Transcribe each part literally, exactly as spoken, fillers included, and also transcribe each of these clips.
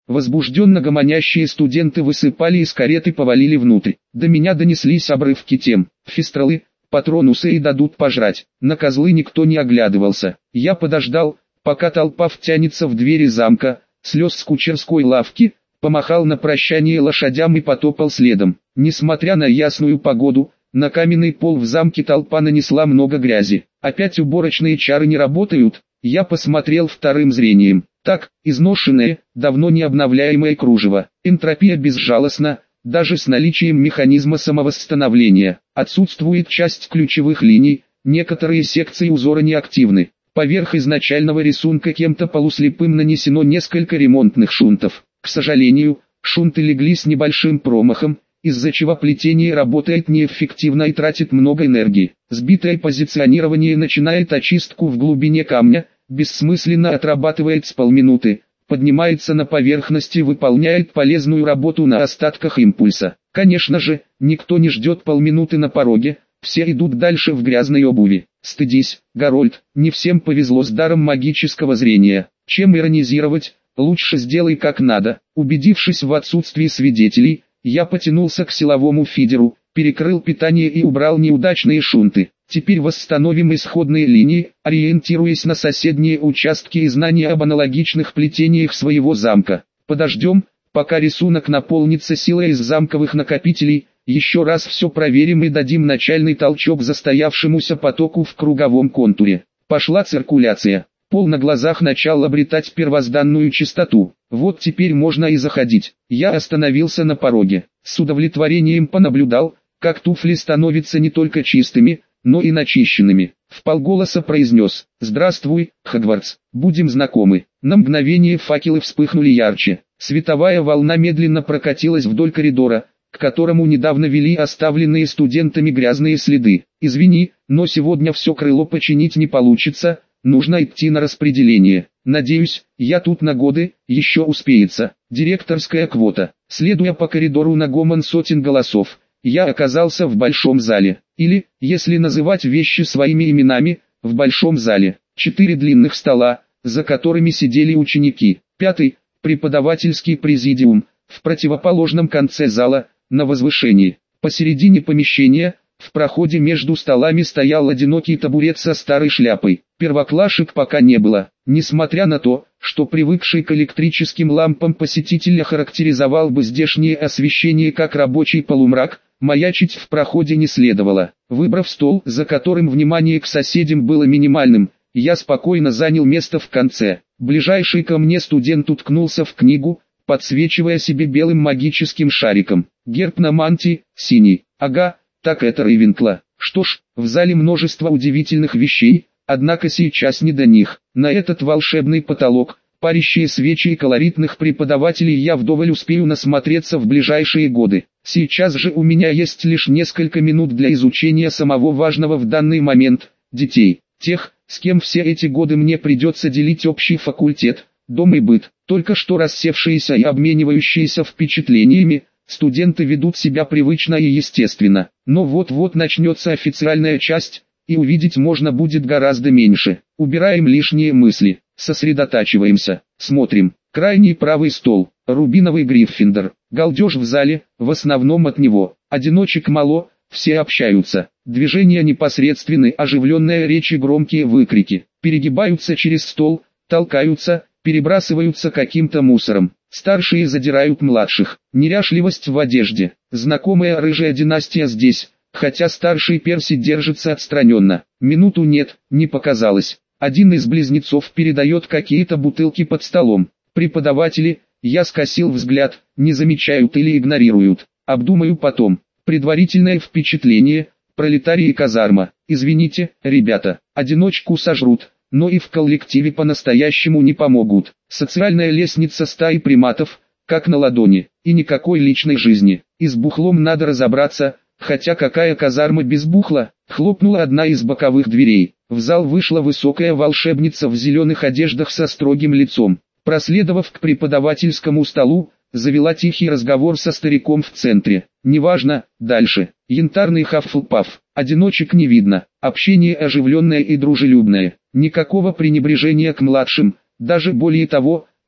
Возбужденно гомонящие студенты высыпали из кареты и повалили внутрь. До меня донеслись обрывки тем: фистралы, патронусы и дадут пожрать. На козлы никто не оглядывался. Я подождал, пока толпа втянется в двери замка, слез с кучерской лавки, помахал на прощание лошадям и потопал следом. Несмотря на ясную погоду, на каменный пол в замке толпа нанесла много грязи. Опять уборочные чары не работают. Я посмотрел вторым зрением. Так, изношенное, давно не обновляемое кружево. Энтропия безжалостна, даже с наличием механизма самовосстановления. Отсутствует часть ключевых линий, некоторые секции узора неактивны. Поверх изначального рисунка кем-то полуслепым нанесено несколько ремонтных шунтов. К сожалению, шунты легли с небольшим промахом, из-за чего плетение работает неэффективно и тратит много энергии. Сбитое позиционирование начинает очистку в глубине камня, бессмысленно отрабатывает с полминуты, поднимается на поверхность и выполняет полезную работу на остатках импульса. Конечно же, никто не ждет полминуты на пороге, все идут дальше в грязной обуви. Стыдись, Гарольд, не всем повезло с даром магического зрения. Чем иронизировать, лучше сделай как надо. Убедившись в отсутствии свидетелей, я потянулся к силовому фидеру, перекрыл питание и убрал неудачные шунты. Теперь восстановим исходные линии, ориентируясь на соседние участки и знания об аналогичных плетениях своего замка. Подождем, пока рисунок наполнится силой из замковых накопителей, еще раз все проверим и дадим начальный толчок застоявшемуся потоку в круговом контуре. Пошла циркуляция. Пол на глазах начал обретать первозданную чистоту. Вот теперь можно и заходить. Я остановился на пороге. С удовлетворением понаблюдал, как туфли становятся не только чистыми, но и начищенными. Вполголоса произнес: «Здравствуй, Хогвартс, будем знакомы». На мгновение факелы вспыхнули ярче. Световая волна медленно прокатилась вдоль коридора, к которому недавно вели оставленные студентами грязные следы. «Извини, но сегодня все крыло починить не получится, нужно идти на распределение. Надеюсь, я тут на годы, еще успеется». Директорская квота. Следуя по коридору на гомон сотен голосов, я оказался в большом зале. Или, если называть вещи своими именами, в большом зале. Четыре длинных стола, за которыми сидели ученики. Пятый, преподавательский президиум, в противоположном конце зала, на возвышении. Посередине помещения, в проходе между столами стоял одинокий табурет со старой шляпой. Первоклашек пока не было. Несмотря на то, что привыкший к электрическим лампам посетитель охарактеризовал бы здешнее освещение как рабочий полумрак, маячить в проходе не следовало. Выбрав стол, за которым внимание к соседям было минимальным, я спокойно занял место в конце. Ближайший ко мне студент уткнулся в книгу, подсвечивая себе белым магическим шариком. Герб на мантии, синий. Ага, так это Рейвенкла. Что ж, в зале множество удивительных вещей, однако сейчас не до них. На этот волшебный потолок, парящие свечи и колоритных преподавателей я вдоволь успею насмотреться в ближайшие годы. Сейчас же у меня есть лишь несколько минут для изучения самого важного в данный момент – детей. Тех, с кем все эти годы мне придется делить общий факультет, дом и быт. Только что рассевшиеся и обменивающиеся впечатлениями, студенты ведут себя привычно и естественно. Но вот-вот начнется официальная часть, и увидеть можно будет гораздо меньше. Убираем лишние мысли, сосредотачиваемся, смотрим. Крайний правый стол, рубиновый Гриффиндор. Галдеж в зале, в основном от него. Одиночек мало, все общаются. Движения непосредственны, оживленная речь и громкие выкрики. Перегибаются через стол, толкаются, перебрасываются каким-то мусором. Старшие задирают младших. Неряшливость в одежде. Знакомая рыжая династия здесь, хотя старший Перси держится отстраненно. Минуту нет, не показалось. Один из близнецов передает какие-то бутылки под столом. Преподаватели, я скосил взгляд, не замечают или игнорируют. Обдумаю потом. Предварительное впечатление, пролетарии и казарма. Извините, ребята, одиночку сожрут, но и в коллективе по-настоящему не помогут. Социальная лестница стаи приматов, как на ладони, и никакой личной жизни. И с бухлом надо разобраться, хотя какая казарма без бухла? Хлопнула одна из боковых дверей. В зал вышла высокая волшебница в зеленых одеждах со строгим лицом. Проследовав к преподавательскому столу, завела тихий разговор со стариком в центре. Неважно, дальше. Янтарный Хаффлпаф. Одиночек не видно. Общение оживленное и дружелюбное. Никакого пренебрежения к младшим. Даже более того,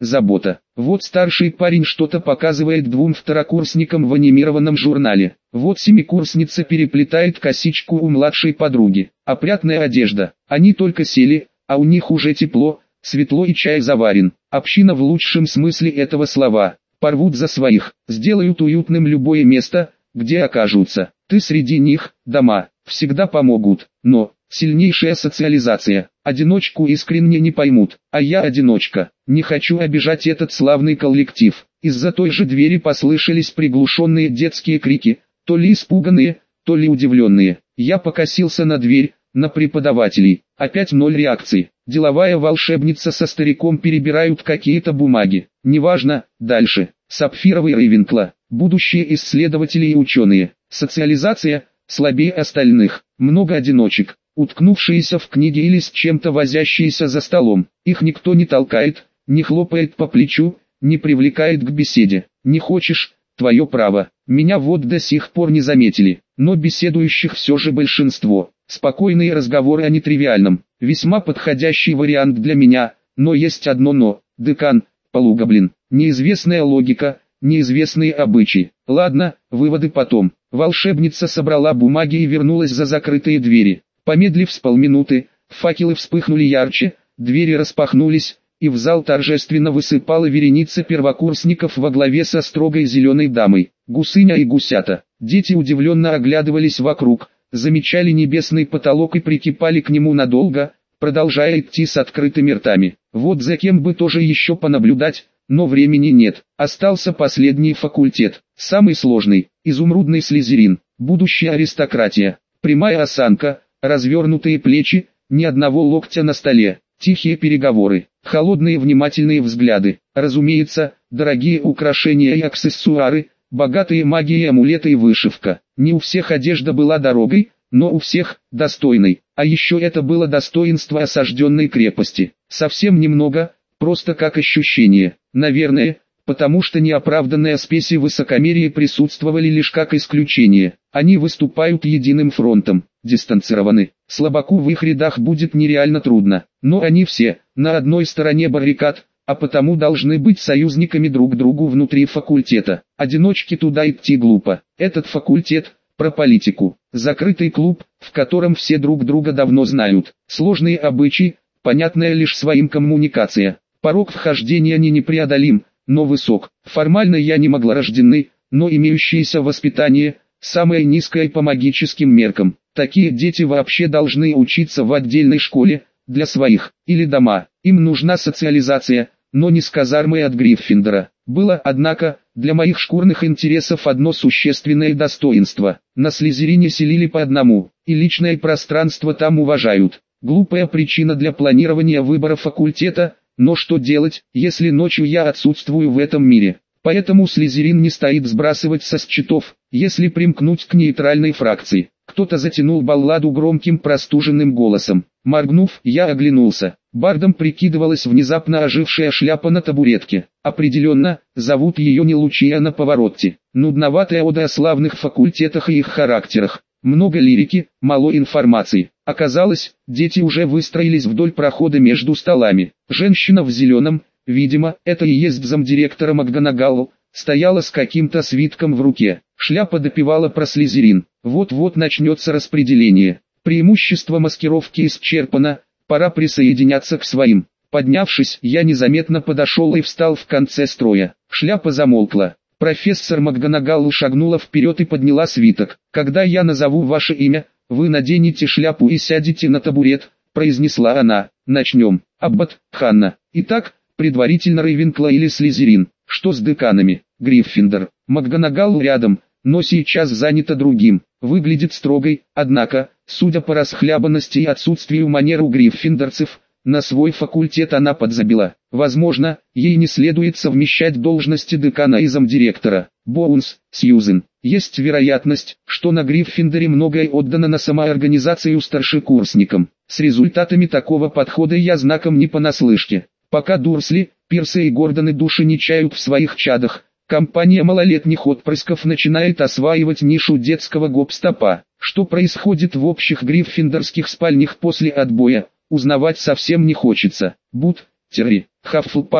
забота. Вот старший парень что-то показывает двум второкурсникам в анимированном журнале. Вот семикурсница переплетает косичку у младшей подруги. Опрятная одежда. Они только сели, а у них уже тепло, светло и чай заварен. Община в лучшем смысле этого слова. Порвут за своих, сделают уютным любое место, где окажутся. Ты среди них, дома, всегда помогут. Но, сильнейшая социализация. Одиночку искренне не поймут, а я одиночка. Не хочу обижать этот славный коллектив. Из-за той же двери послышались приглушенные детские крики, то ли испуганные, то ли удивленные. Я покосился на дверь, на преподавателей. Опять ноль реакции. Деловая волшебница со стариком перебирают какие-то бумаги. Неважно, дальше. Сапфировый Рейвенкла. Будущие исследователи и ученые. Социализация, слабее остальных. Много одиночек, уткнувшиеся в книги или с чем-то возящиеся за столом. Их никто не толкает, не хлопает по плечу, не привлекает к беседе. Не хочешь, твое право. Меня вот до сих пор не заметили, но беседующих все же большинство. Спокойные разговоры о нетривиальном. Весьма подходящий вариант для меня, но есть одно но. Декан, полугоблин. Неизвестная логика, неизвестные обычаи. Ладно, выводы потом. Волшебница собрала бумаги и вернулась за закрытые двери. Помедлив с полминуты, факелы вспыхнули ярче, двери распахнулись, и в зал торжественно высыпала вереница первокурсников во главе со строгой зеленой дамой. Гусыня и гусята. Дети удивленно оглядывались вокруг, замечали небесный потолок и прикипали к нему надолго, продолжая идти с открытыми ртами. Вот за кем бы тоже еще понаблюдать, но времени нет. Остался последний факультет, самый сложный, изумрудный слизерин, будущая аристократия. Прямая осанка, развернутые плечи, ни одного локтя на столе, тихие переговоры, холодные внимательные взгляды. Разумеется, дорогие украшения и аксессуары, богатые магии и амулеты и вышивка. Не у всех одежда была дорогой, но у всех достойной. А еще это было достоинство осажденной крепости. Совсем немного, просто как ощущение. Наверное, потому что неоправданные спеси высокомерия присутствовали лишь как исключение. Они выступают единым фронтом, дистанцированы. Слабаку в их рядах будет нереально трудно. Но они все на одной стороне баррикад, а потому должны быть союзниками друг другу внутри факультета. Одиночке туда идти глупо. Этот факультет про политику. Закрытый клуб, в котором все друг друга давно знают. Сложные обычаи, понятная лишь своим коммуникация. Порог вхождения не непреодолим, но высок. Формально я не могла рождены, но имеющееся воспитание, самое низкое по магическим меркам. Такие дети вообще должны учиться в отдельной школе, для своих, или дома. Им нужна социализация, но не с казармой от Гриффиндора. Было, однако, для моих шкурных интересов одно существенное достоинство. На Слизерине селили по одному, и личное пространство там уважают. Глупая причина для планирования выбора факультета, но что делать, если ночью я отсутствую в этом мире? Поэтому Слизерин не стоит сбрасывать со счетов, если примкнуть к нейтральной фракции. Кто-то затянул балладу громким простуженным голосом. Моргнув, я оглянулся. Бардом прикидывалась внезапно ожившая шляпа на табуретке. Определенно, зовут ее не Лучия на Поворотти. Нудноватая ода о славных факультетах и их характерах. Много лирики, мало информации. Оказалось, дети уже выстроились вдоль прохода между столами. Женщина в зеленом, видимо, это и есть замдиректора МакГонагалл, стояла с каким-то свитком в руке. Шляпа допевала про Слизерин. Вот-вот начнется распределение. Преимущество маскировки исчерпано, пора присоединяться к своим. Поднявшись, я незаметно подошел и встал в конце строя. Шляпа замолкла. Профессор МакГонагалл шагнула вперед и подняла свиток. «Когда я назову ваше имя, вы наденете шляпу и сядете на табурет», — произнесла она. «Начнем. Аббат, Ханна. Итак, предварительно Рейвенкла или Слизерин. Что с деканами?» «Гриффиндор». МакГонагалл рядом, но сейчас занята другим. Выглядит строгой, однако, судя по расхлябанности и отсутствию манер у гриффиндорцев, на свой факультет она подзабила. Возможно, ей не следует совмещать должности декана и замдиректора. Боунс, Сьюзен. Есть вероятность, что на Гриффиндоре многое отдано на самоорганизацию старшекурсникам. С результатами такого подхода я знаком не понаслышке. Пока Дурсли, Пирсы и Гордоны души не чают в своих чадах, компания малолетних отпрысков начинает осваивать нишу детского гоп-стопа. Что происходит в общих гриффиндорских спальнях после отбоя, узнавать совсем не хочется. Бут, Терри, Хаффлпаф,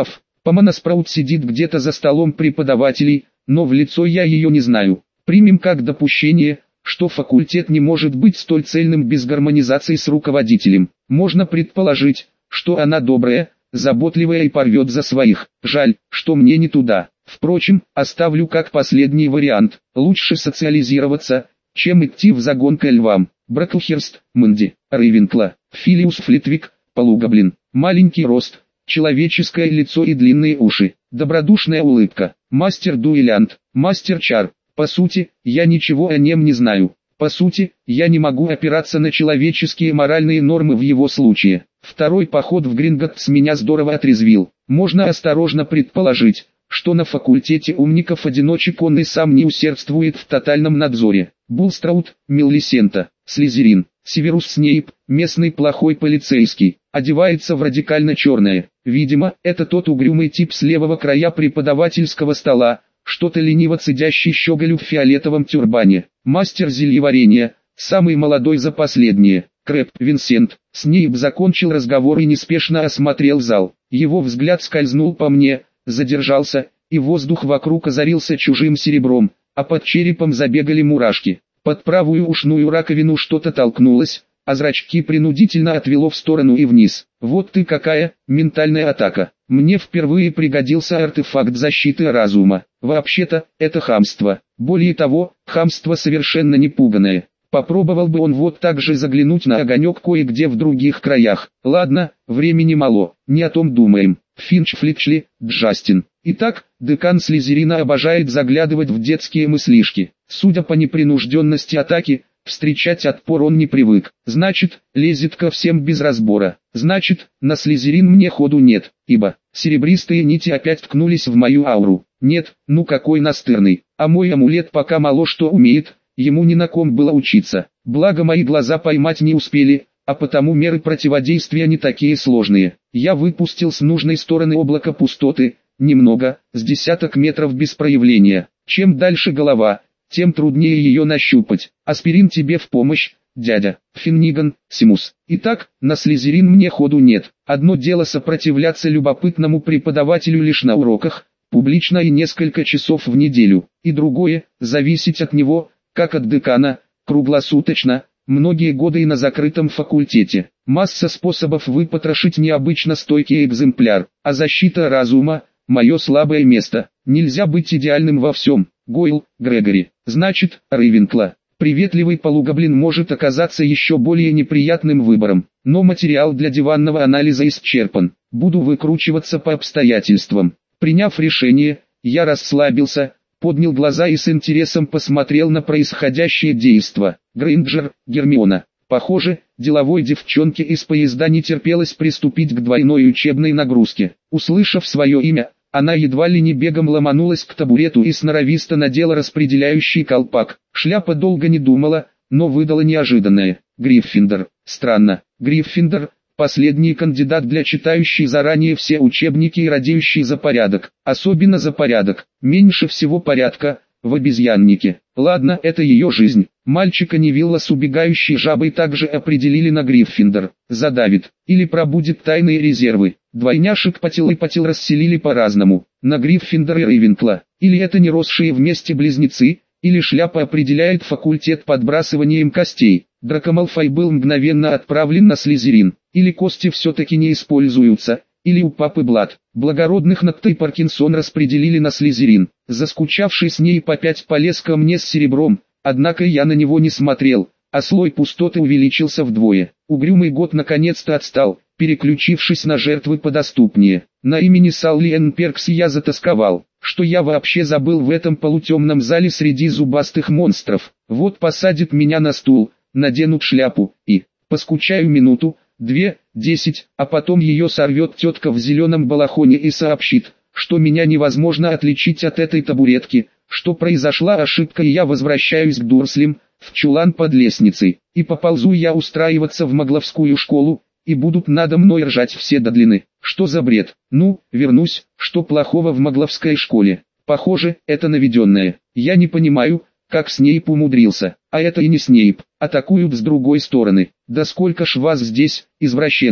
Помана Спраут сидит где-то за столом преподавателей, но в лицо я ее не знаю. Примем как допущение, что факультет не может быть столь цельным без гармонизации с руководителем. Можно предположить, что она добрая, заботливая и порвет за своих. Жаль, что мне не туда. Впрочем, оставлю как последний вариант. Лучше социализироваться, чем идти в загон к львам. Браклхерст, Мэнди, Рейвенкла, Филиус Флитвик, Полугаблин. Маленький рост, человеческое лицо и длинные уши. Добродушная улыбка. Мастер-дуэлянт, мастер-чар. По сути, я ничего о нем не знаю. По сути, я не могу опираться на человеческие моральные нормы в его случае. Второй поход в Гринготтс меня здорово отрезвил. Можно осторожно предположить, что на факультете умников-одиночек он и сам не усердствует в тотальном надзоре. Булстраут, Мелисента, Слизерин, Северус Снейп, местный плохой полицейский, одевается в радикально черное. Видимо, это тот угрюмый тип с левого края преподавательского стола, что-то лениво цедящий щеголю в фиолетовом тюрбане. Мастер зельеварения, самый молодой за последнее. Крэб Винсент. Снейп закончил разговор и неспешно осмотрел зал. Его взгляд скользнул по мне, задержался, и воздух вокруг озарился чужим серебром, а под черепом забегали мурашки. Под правую ушную раковину что-то толкнулось, а зрачки принудительно отвело в сторону и вниз. Вот ты какая, ментальная атака. Мне впервые пригодился артефакт защиты разума. Вообще-то, это хамство. Более того, хамство совершенно не пуганое. Попробовал бы он вот так же заглянуть на огонек кое-где в других краях. Ладно, времени мало, не о том думаем. Финч Флитчли, Джастин. Итак, декан Слизерина обожает заглядывать в детские мыслишки. Судя по непринужденности атаки, встречать отпор он не привык. Значит, лезет ко всем без разбора. Значит, на Слизерин мне ходу нет, ибо серебристые нити опять ткнулись в мою ауру. Нет, ну какой настырный. А мой амулет пока мало что умеет, ему ни на ком было учиться. Благо мои глаза поймать не успели, а потому меры противодействия не такие сложные. Я выпустил с нужной стороны облако пустоты, немного, с десяток метров без проявления. Чем дальше голова, тем труднее ее нащупать. Аспирин тебе в помощь, дядя. Финниган, Симус. Итак, на Слизерин мне ходу нет. Одно дело сопротивляться любопытному преподавателю лишь на уроках, публично и несколько часов в неделю. И другое, зависеть от него, как от декана, круглосуточно, многие годы и на закрытом факультете. Масса способов выпотрошить необычно стойкий экземпляр, а защита разума – мое слабое место. Нельзя быть идеальным во всем. Гойл, Грегори. Значит, Рейвенкла. Приветливый полугаблин может оказаться еще более неприятным выбором. Но материал для диванного анализа исчерпан. Буду выкручиваться по обстоятельствам. Приняв решение, я расслабился, поднял глаза и с интересом посмотрел на происходящее действо. Грейнджер, Гермиона. Похоже, деловой девчонке из поезда не терпелось приступить к двойной учебной нагрузке. Услышав свое имя, она едва ли не бегом ломанулась к табурету и сноровисто надела распределяющий колпак. Шляпа долго не думала, но выдала неожиданное. Гриффиндор. Странно. Гриффиндор – последний кандидат для читающей заранее все учебники и радеющий за порядок. Особенно за порядок. Меньше всего порядка в обезьяннике. Ладно, это ее жизнь. Мальчика Невилла с убегающей жабой также определили на Гриффиндор. Задавит. Или пробудет тайные резервы. Двойняшек Патил и Патил расселили по-разному. На Гриффиндор и Рейвенкла. Или это не росшие вместе близнецы, или шляпа определяет факультет подбрасыванием костей. Драко Малфой был мгновенно отправлен на Слизерин. Или кости все-таки не используются. Или у папы Блад. Благородных Нотта и Паркинсон распределили на Слизерин. Заскучавший с ней по пять полез ко мне с серебром, однако я на него не смотрел, а слой пустоты увеличился вдвое. Угрюмый год наконец-то отстал, переключившись на жертвы подоступнее. На имени Саллиен Перкс я затасковал, что я вообще забыл в этом полутемном зале среди зубастых монстров. Вот посадит меня на стул, наденут шляпу и поскучаю минуту, две, десять, а потом ее сорвет тетка в зеленом балахоне и сообщит, что меня невозможно отличить от этой табуретки, что произошла ошибка и я возвращаюсь к Дурслям, в чулан под лестницей, и поползу я устраиваться в Магловскую школу, и будут надо мной ржать все до длины. Что за бред? Ну, вернусь, что плохого в Магловской школе? Похоже, это наведенное. Я не понимаю, как Снейп умудрился, а это и не Снейп, атакуют с другой стороны. Да сколько ж вас здесь, извращенцев.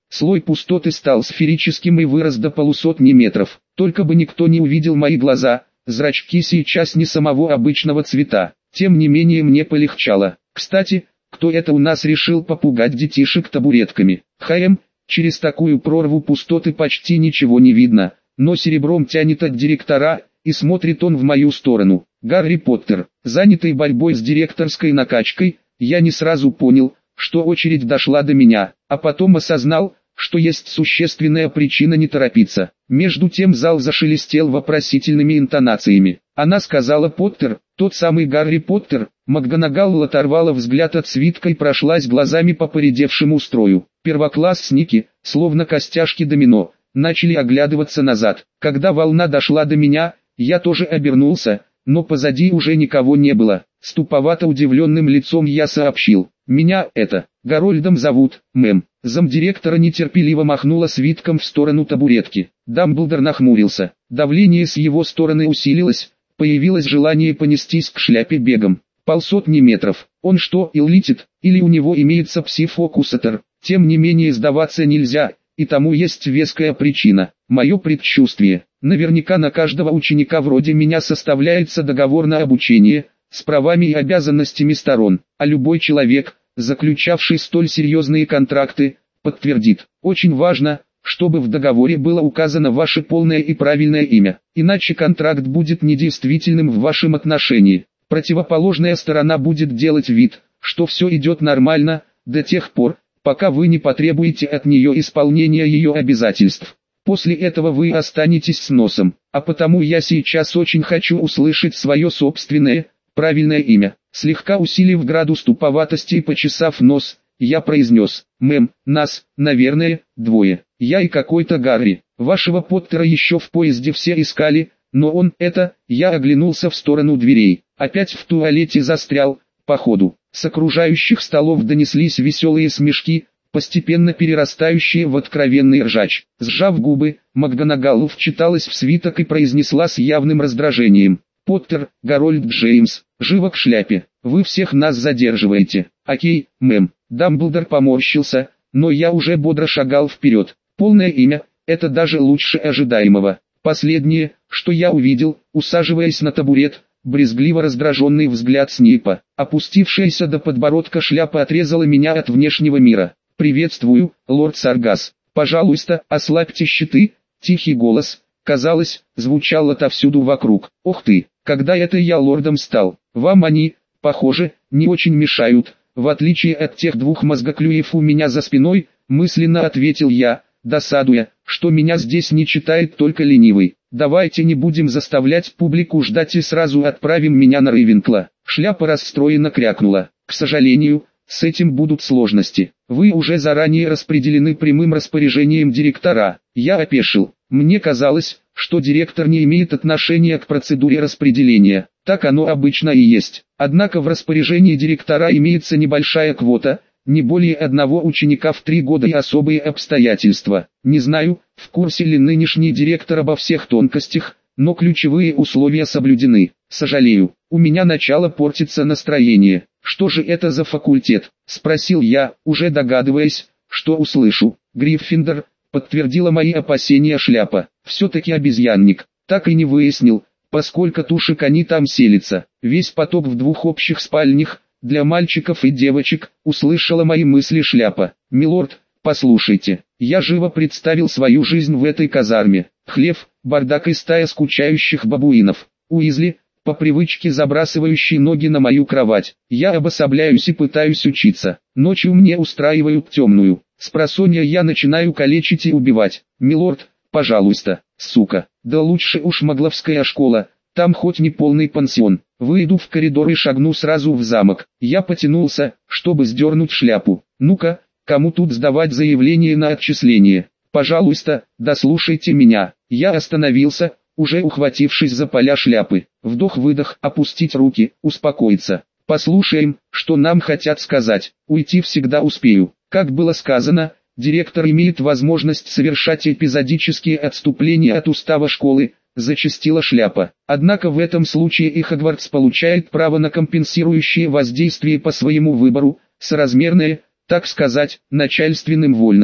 Слой пустоты стал сферическим и вырос до полусотни метров. Только бы никто не увидел мои глаза, зрачки сейчас не самого обычного цвета. Тем не менее мне полегчало. Кстати, кто это у нас решил попугать детишек табуретками? Хм, через такую прорву пустоты почти ничего не видно, но серебром тянет от директора, и смотрит он в мою сторону. Гарри Поттер, занятый борьбой с директорской накачкой, я не сразу понял, что очередь дошла до меня, а потом осознал, что есть существенная причина не торопиться. Между тем зал зашелестел вопросительными интонациями. Она сказала: «Поттер, тот самый Гарри Поттер». МакГонагал оторвала взгляд от свитка и прошлась глазами по поредевшему строю. Первоклассники, словно костяшки домино, начали оглядываться назад. Когда волна дошла до меня, я тоже обернулся, но позади уже никого не было. С туповато удивленным лицом я сообщил: «Меня это, Гарольдом зовут, мэм». Замдиректора нетерпеливо махнула свитком в сторону табуретки. Дамблдор нахмурился. Давление с его стороны усилилось, появилось желание понестись к шляпе бегом. Полсотни метров. Он что, и летит, или у него имеется пси-фокусатор? Тем не менее сдаваться нельзя, и тому есть веская причина. Мое предчувствие. Наверняка на каждого ученика вроде меня составляется договор на обучение, с правами и обязанностями сторон, а любой человек, заключавший столь серьезные контракты, подтвердит: очень важно, чтобы в договоре было указано ваше полное и правильное имя, иначе контракт будет недействительным в вашем отношении. Противоположная сторона будет делать вид, что все идет нормально, до тех пор, пока вы не потребуете от нее исполнения ее обязательств. После этого вы останетесь с носом, а потому я сейчас очень хочу услышать свое собственное, правильное имя. Слегка усилив градус туповатости и почесав нос, я произнес: «Мэм, нас, наверное, двое. Я и какой-то Гарри. Вашего Поттера еще в поезде все искали, но он, это...» Я оглянулся в сторону дверей. Опять в туалете застрял, походу. С окружающих столов донеслись веселые смешки, постепенно перерастающие в откровенный ржач. Сжав губы, МакГонагал вчиталась в свиток и произнесла с явным раздражением: «Поттер, Гарольд Джеймс, живо к шляпе. Вы всех нас задерживаете». «Окей, мэм». Дамблдор поморщился, но я уже бодро шагал вперед. Полное имя — это даже лучше ожидаемого. Последнее, что я увидел, усаживаясь на табурет, брезгливо раздраженный взгляд Снейпа. Опустившаяся до подбородка шляпа отрезала меня от внешнего мира. «Приветствую, лорд Саргас. Пожалуйста, ослабьте щиты». Тихий голос, казалось, звучал отовсюду вокруг. «Ох ты, когда это я лордом стал? Вам они, похоже, не очень мешают, в отличие от тех двух мозгоклюев у меня за спиной», мысленно ответил я, досадуя, что меня здесь не читает только ленивый. «Давайте не будем заставлять публику ждать и сразу отправим меня на Рейвенкла». Шляпа расстроенно крякнула. «К сожалению, с этим будут сложности. Вы уже заранее распределены прямым распоряжением директора». Я опешил. Мне казалось, что директор не имеет отношения к процедуре распределения. Так оно обычно и есть. Однако в распоряжении директора имеется небольшая квота, не более одного ученика в три года и особые обстоятельства. Не знаю, в курсе ли нынешний директор обо всех тонкостях, но ключевые условия соблюдены. Сожалею, у меня начало портиться настроение. «Что же это за факультет?» — спросил я, уже догадываясь, что услышу. «Гриффиндор», — подтвердила мои опасения шляпа. «Все-таки обезьянник». Так и не выяснил, поскольку тушек они там селятся. Весь поток в двух общих спальнях, для мальчиков и девочек, услышала мои мысли шляпа. «Милорд, послушайте, я живо представил свою жизнь в этой казарме. Хлев, бардак и стая скучающих бабуинов. Уизли, по привычке забрасывающий ноги на мою кровать. Я обособляюсь и пытаюсь учиться. Ночью мне устраивают темную. Спросонья я начинаю калечить и убивать. Милорд, пожалуйста, сука, да лучше уж Магловская школа, там хоть не полный пансион». Выйду в коридор и шагну сразу в замок. Я потянулся, чтобы сдернуть шляпу. «Ну-ка, кому тут сдавать заявление на отчисление? Пожалуйста, дослушайте меня». Я остановился, уже ухватившись за поля шляпы. Вдох-выдох, опустить руки, успокоиться. «Послушаем, что нам хотят сказать. Уйти всегда успею». Как было сказано, директор имеет возможность совершать эпизодические отступления от устава школы, зачастила шляпа. Однако в этом случае и Хогвартс получает право на компенсирующее воздействие по своему выбору, соразмерное, так сказать, начальственным вольностям.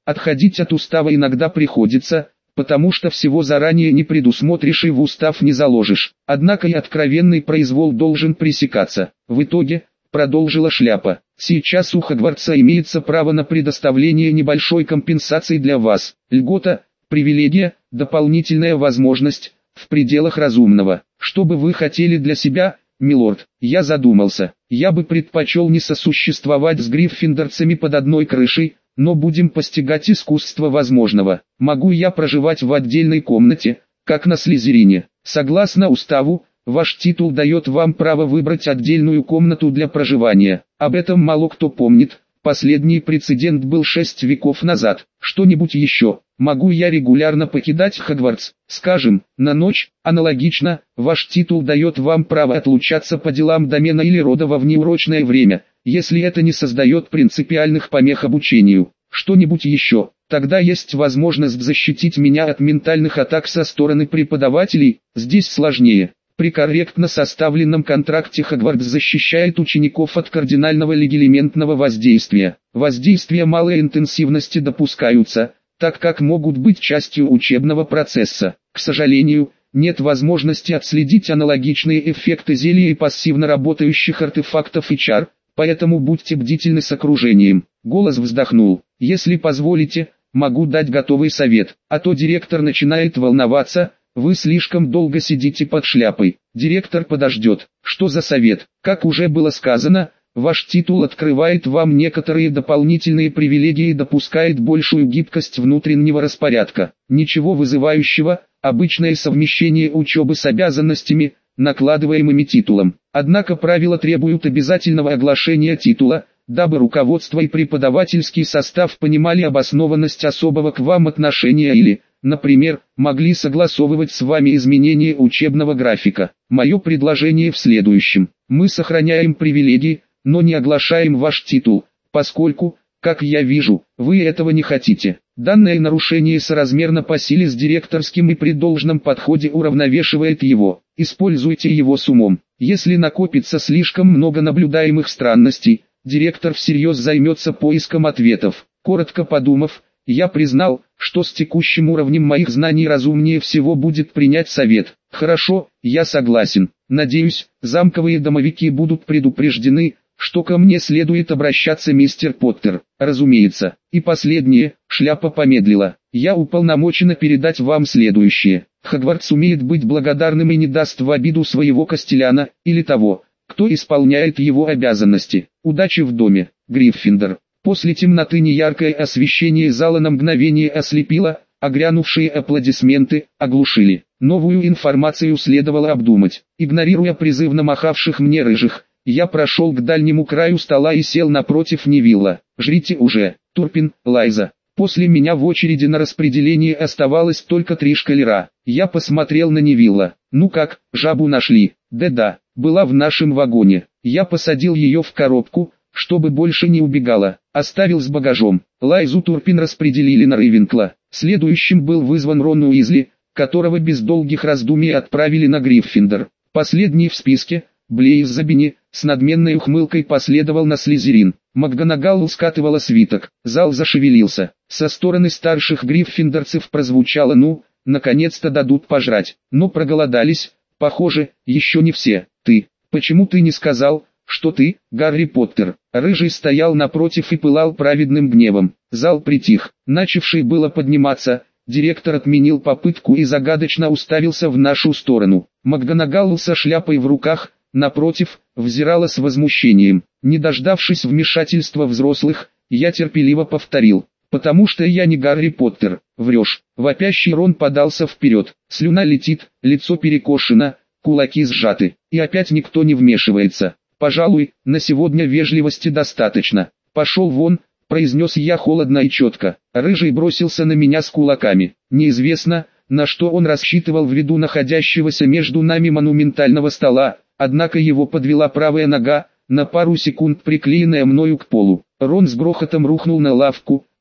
Отходить от устава иногда приходится, потому что всего заранее не предусмотришь и в устав не заложишь. Однако и откровенный произвол должен пресекаться. В итоге, продолжила Шляпа, сейчас у Хогвартса имеется право на предоставление небольшой компенсации для вас. Льгота, привилегия, дополнительная возможность, в пределах разумного. Что бы вы хотели для себя, милорд? Я задумался. Я бы предпочел не сосуществовать с гриффиндорцами под одной крышей, но будем постигать искусство возможного. Могу я проживать в отдельной комнате, как на Слизерине? Согласно уставу, ваш титул дает вам право выбрать отдельную комнату для проживания. Об этом мало кто помнит. Последний прецедент был шесть веков назад. Что-нибудь еще? Могу я регулярно покидать Хогвартс? Скажем, на ночь? Аналогично, ваш титул дает вам право отлучаться по делам домена или рода во внеурочное время, если это не создает принципиальных помех обучению. Что-нибудь еще? Тогда есть возможность защитить меня от ментальных атак со стороны преподавателей. Здесь сложнее. При корректно составленном контракте Хогвартс защищает учеников от кардинального легилиментного воздействия. Воздействия малой интенсивности допускаются, так как могут быть частью учебного процесса. К сожалению, нет возможности отследить аналогичные эффекты зелья и пассивно работающих артефактов и чар, поэтому будьте бдительны с окружением. Голос вздохнул. Если позволите, могу дать готовый совет, а то директор начинает волноваться. Вы слишком долго сидите под шляпой. Директор подождет. Что за совет? Как уже было сказано, ваш титул открывает вам некоторые дополнительные привилегии и допускает большую гибкость внутреннего распорядка. Ничего вызывающего, обычное совмещение учебы с обязанностями, накладываемыми титулом. Однако правила требуют обязательного оглашения титула, дабы руководство и преподавательский состав понимали обоснованность особого к вам отношения или, например, могли согласовывать с вами изменение учебного графика. Мое предложение в следующем. Мы сохраняем привилегии, но не оглашаем ваш титул, поскольку, как я вижу, вы этого не хотите. Данное нарушение соразмерно по силе с директорским и при должном подходе уравновешивает его. Используйте его с умом. Если накопится слишком много наблюдаемых странностей, директор всерьез займется поиском ответов. Коротко подумав, я признал, что с текущим уровнем моих знаний разумнее всего будет принять совет. Хорошо, я согласен. Надеюсь, замковые домовики будут предупреждены, что ко мне следует обращаться мистер Поттер. Разумеется. И последнее, Шляпа помедлила. Я уполномочена передать вам следующее. Хогвартс умеет быть благодарным и не даст в обиду своего костеляна, или того, кто исполняет его обязанности. Удачи в доме, Гриффиндор. После темноты неяркое освещение зала на мгновение ослепило, а грянувшие аплодисменты оглушили. Новую информацию следовало обдумать. Игнорируя призывно махавших мне рыжих, я прошел к дальнему краю стола и сел напротив Невилла. «Жрите уже, Турпин, Лайза». После меня в очереди на распределение оставалось только три шкалера. Я посмотрел на Невилла. «Ну как, жабу нашли?» «Да-да, была в нашем вагоне. Я посадил ее в коробку, чтобы больше не убегала. Оставил с багажом». Лайзу Турпин распределили на Рейвенкла. Следующим был вызван Рон Уизли, которого без долгих раздумий отправили на Гриффиндор. Последний в списке, Блейз Забини, с надменной ухмылкой последовал на Слизерин. МакГонагал скатывала свиток. Зал зашевелился. Со стороны старших гриффиндорцев прозвучало «ну, наконец-то дадут пожрать». Но проголодались, похоже, еще не все. «Ты, почему ты не сказал, что ты, Гарри Поттер?» Рыжий стоял напротив и пылал праведным гневом. Зал притих. Начавший было подниматься, директор отменил попытку и загадочно уставился в нашу сторону. МакГонагал со шляпой в руках, напротив, взирала с возмущением. Не дождавшись вмешательства взрослых, я терпеливо повторил: «Потому что я не Гарри Поттер». «Врешь». Вопящий Рон подался вперед. Слюна летит, лицо перекошено, кулаки сжаты. И опять никто не вмешивается. «Пожалуй, на сегодня вежливости достаточно. Пошел вон», — произнес я холодно и четко. Рыжий бросился на меня с кулаками. Неизвестно, на что он рассчитывал ввиду находящегося между нами монументального стола, однако его подвела правая нога, на пару секунд приклеенная мною к полу. Рон с грохотом рухнул на лавку,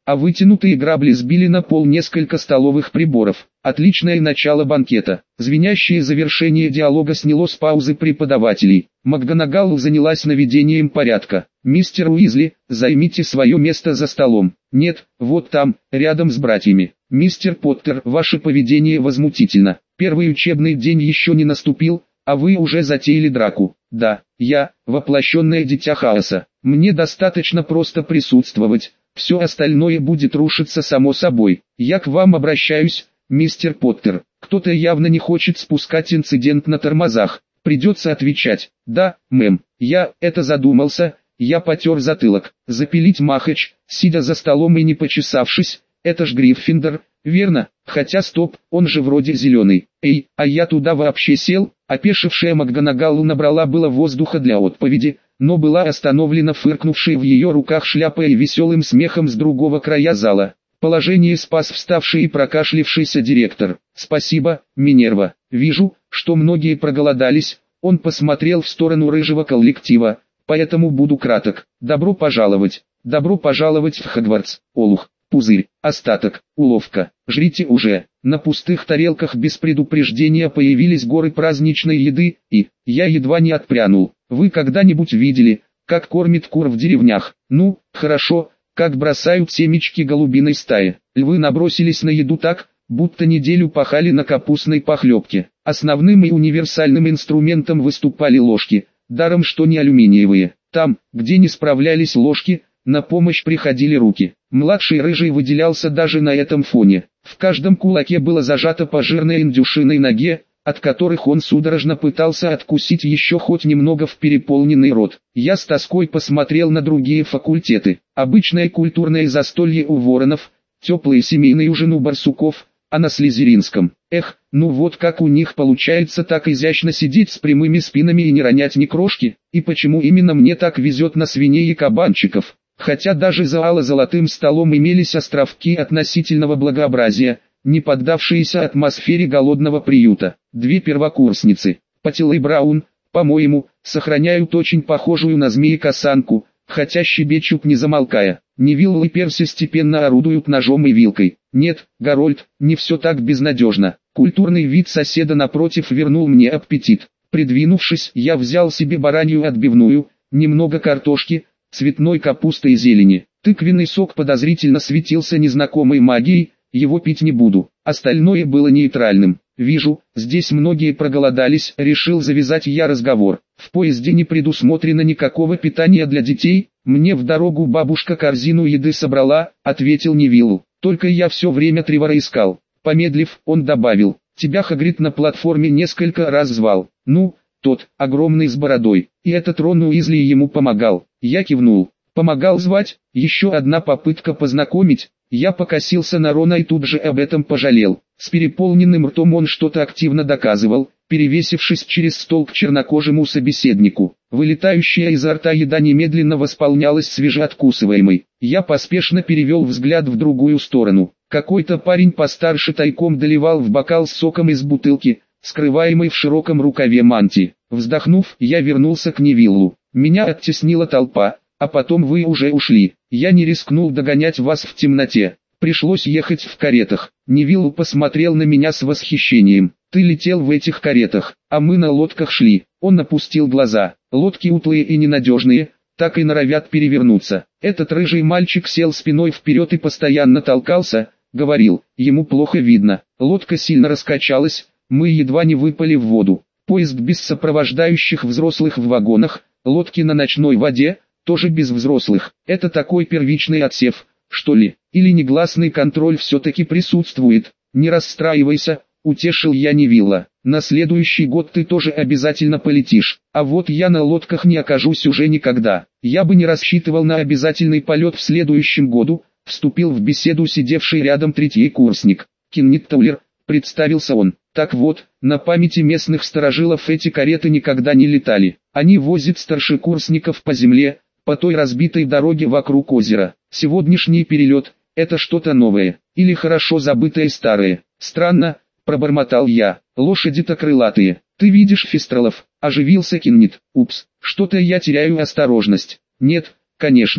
а вытянутые грабли сбили на пол несколько столовых приборов. Отличное начало банкета. Звенящее завершение диалога сняло с паузы преподавателей. МакГонагалл занялась наведением порядка. «Мистер Уизли, займите свое место за столом». «Нет, вот там, рядом с братьями». «Мистер Поттер, ваше поведение возмутительно. Первый учебный день еще не наступил, а вы уже затеяли драку». «Да, я, воплощенное дитя хаоса. Мне достаточно просто присутствовать, все остальное будет рушиться само собой. Я к вам обращаюсь, мистер Поттер. Кто-то явно не хочет спускать инцидент на тормозах. Придется отвечать. Да, мэм, я это задумался». Я потер затылок. Запилить Махач, сидя за столом и не почесавшись, это ж Гриффиндор, верно? Хотя стоп, он же вроде зеленый. Эй, а я туда вообще сел? Опешившая МакГонагалл набрала было воздуха для отповеди, но была остановлена фыркнувшей в ее руках шляпой и веселым смехом с другого края зала. Положение спас вставший и прокашлившийся директор. «Спасибо, Минерва. Вижу, что многие проголодались». Он посмотрел в сторону рыжего коллектива. «Поэтому буду краток. Добро пожаловать. Добро пожаловать в Хогвартс, олух, пузырь, остаток, уловка. Жрите уже». На пустых тарелках без предупреждения появились горы праздничной еды, и я едва не отпрянул. Вы когда-нибудь видели, как кормят кур в деревнях? Ну, хорошо, как бросают семечки голубиной стаи. Львы набросились на еду так, будто неделю пахали на капустной похлебке. Основным и универсальным инструментом выступали ложки. Даром что не алюминиевые. Там, где не справлялись ложки, на помощь приходили руки. Младший рыжий выделялся даже на этом фоне. В каждом кулаке было зажато по жирной индюшиной ноге, от которых он судорожно пытался откусить еще хоть немного в переполненный рот. Я с тоской посмотрел на другие факультеты. Обычное культурное застолье у воронов, теплый семейный ужин у барсуков, а на слизеринском. Эх, ну вот как у них получается так изящно сидеть с прямыми спинами и не ронять ни крошки, и почему именно мне так везет на свиней и кабанчиков. Хотя даже за ало-золотым столом имелись островки относительного благообразия, не поддавшиеся атмосфере голодного приюта. Две первокурсницы, Патил и Браун, по-моему, сохраняют очень похожую на змеи-косанку, хотя щебечут не замолкая. Невилл и Перси степенно орудуют ножом и вилкой. Нет, Гарольд, не все так безнадежно. Культурный вид соседа напротив вернул мне аппетит. Придвинувшись, я взял себе баранью отбивную, немного картошки, цветной капусты и зелени. Тыквенный сок подозрительно светился незнакомой магией, его пить не буду. Остальное было нейтральным. Вижу, здесь многие проголодались, решил завязать я разговор. В поезде не предусмотрено никакого питания для детей, мне в дорогу бабушка корзину еды собрала, ответил Невиллу. Только я все время Тревора искал. Помедлив, он добавил, тебя Хагрид на платформе несколько раз звал. Ну, тот, огромный с бородой, и этот Рон Уизли ему помогал. Я кивнул. Помогал звать, еще одна попытка познакомить. Я покосился на Рона и тут же об этом пожалел. С переполненным ртом он что-то активно доказывал, перевесившись через стол к чернокожему собеседнику. Вылетающая изо рта еда немедленно восполнялась свежеоткусываемой. Я поспешно перевел взгляд в другую сторону. Какой-то парень постарше тайком доливал в бокал с соком из бутылки, скрываемой в широком рукаве мантии. Вздохнув, я вернулся к Невиллу. Меня оттеснила толпа, а потом вы уже ушли. Я не рискнул догонять вас в темноте. Пришлось ехать в каретах. Невилл посмотрел на меня с восхищением. Ты летел в этих каретах, а мы на лодках шли. Он опустил глаза. Лодки утлые и ненадежные, так и норовят перевернуться. Этот рыжий мальчик сел спиной вперед и постоянно толкался, говорил, ему плохо видно. Лодка сильно раскачалась, мы едва не выпали в воду. Поезд без сопровождающих взрослых в вагонах, лодки на ночной воде, тоже без взрослых. Это такой первичный отсев, что ли? Или негласный контроль все-таки присутствует? Не расстраивайся, утешил я Невилла. На следующий год ты тоже обязательно полетишь. А вот я на лодках не окажусь уже никогда. Я бы не рассчитывал на обязательный полет в следующем году, вступил в беседу сидевший рядом третий курсник. Кеннет Таулер, представился он. Так вот, на памяти местных старожилов эти кареты никогда не летали. Они возят старшекурсников по земле, по той разбитой дороге вокруг озера. Сегодняшний перелет – это что-то новое, или хорошо забытое старое. Странно, пробормотал я. Лошади-то крылатые. Ты видишь фистралов? Оживился Кеннет. Упс, что-то я теряю осторожность. Нет, конечно.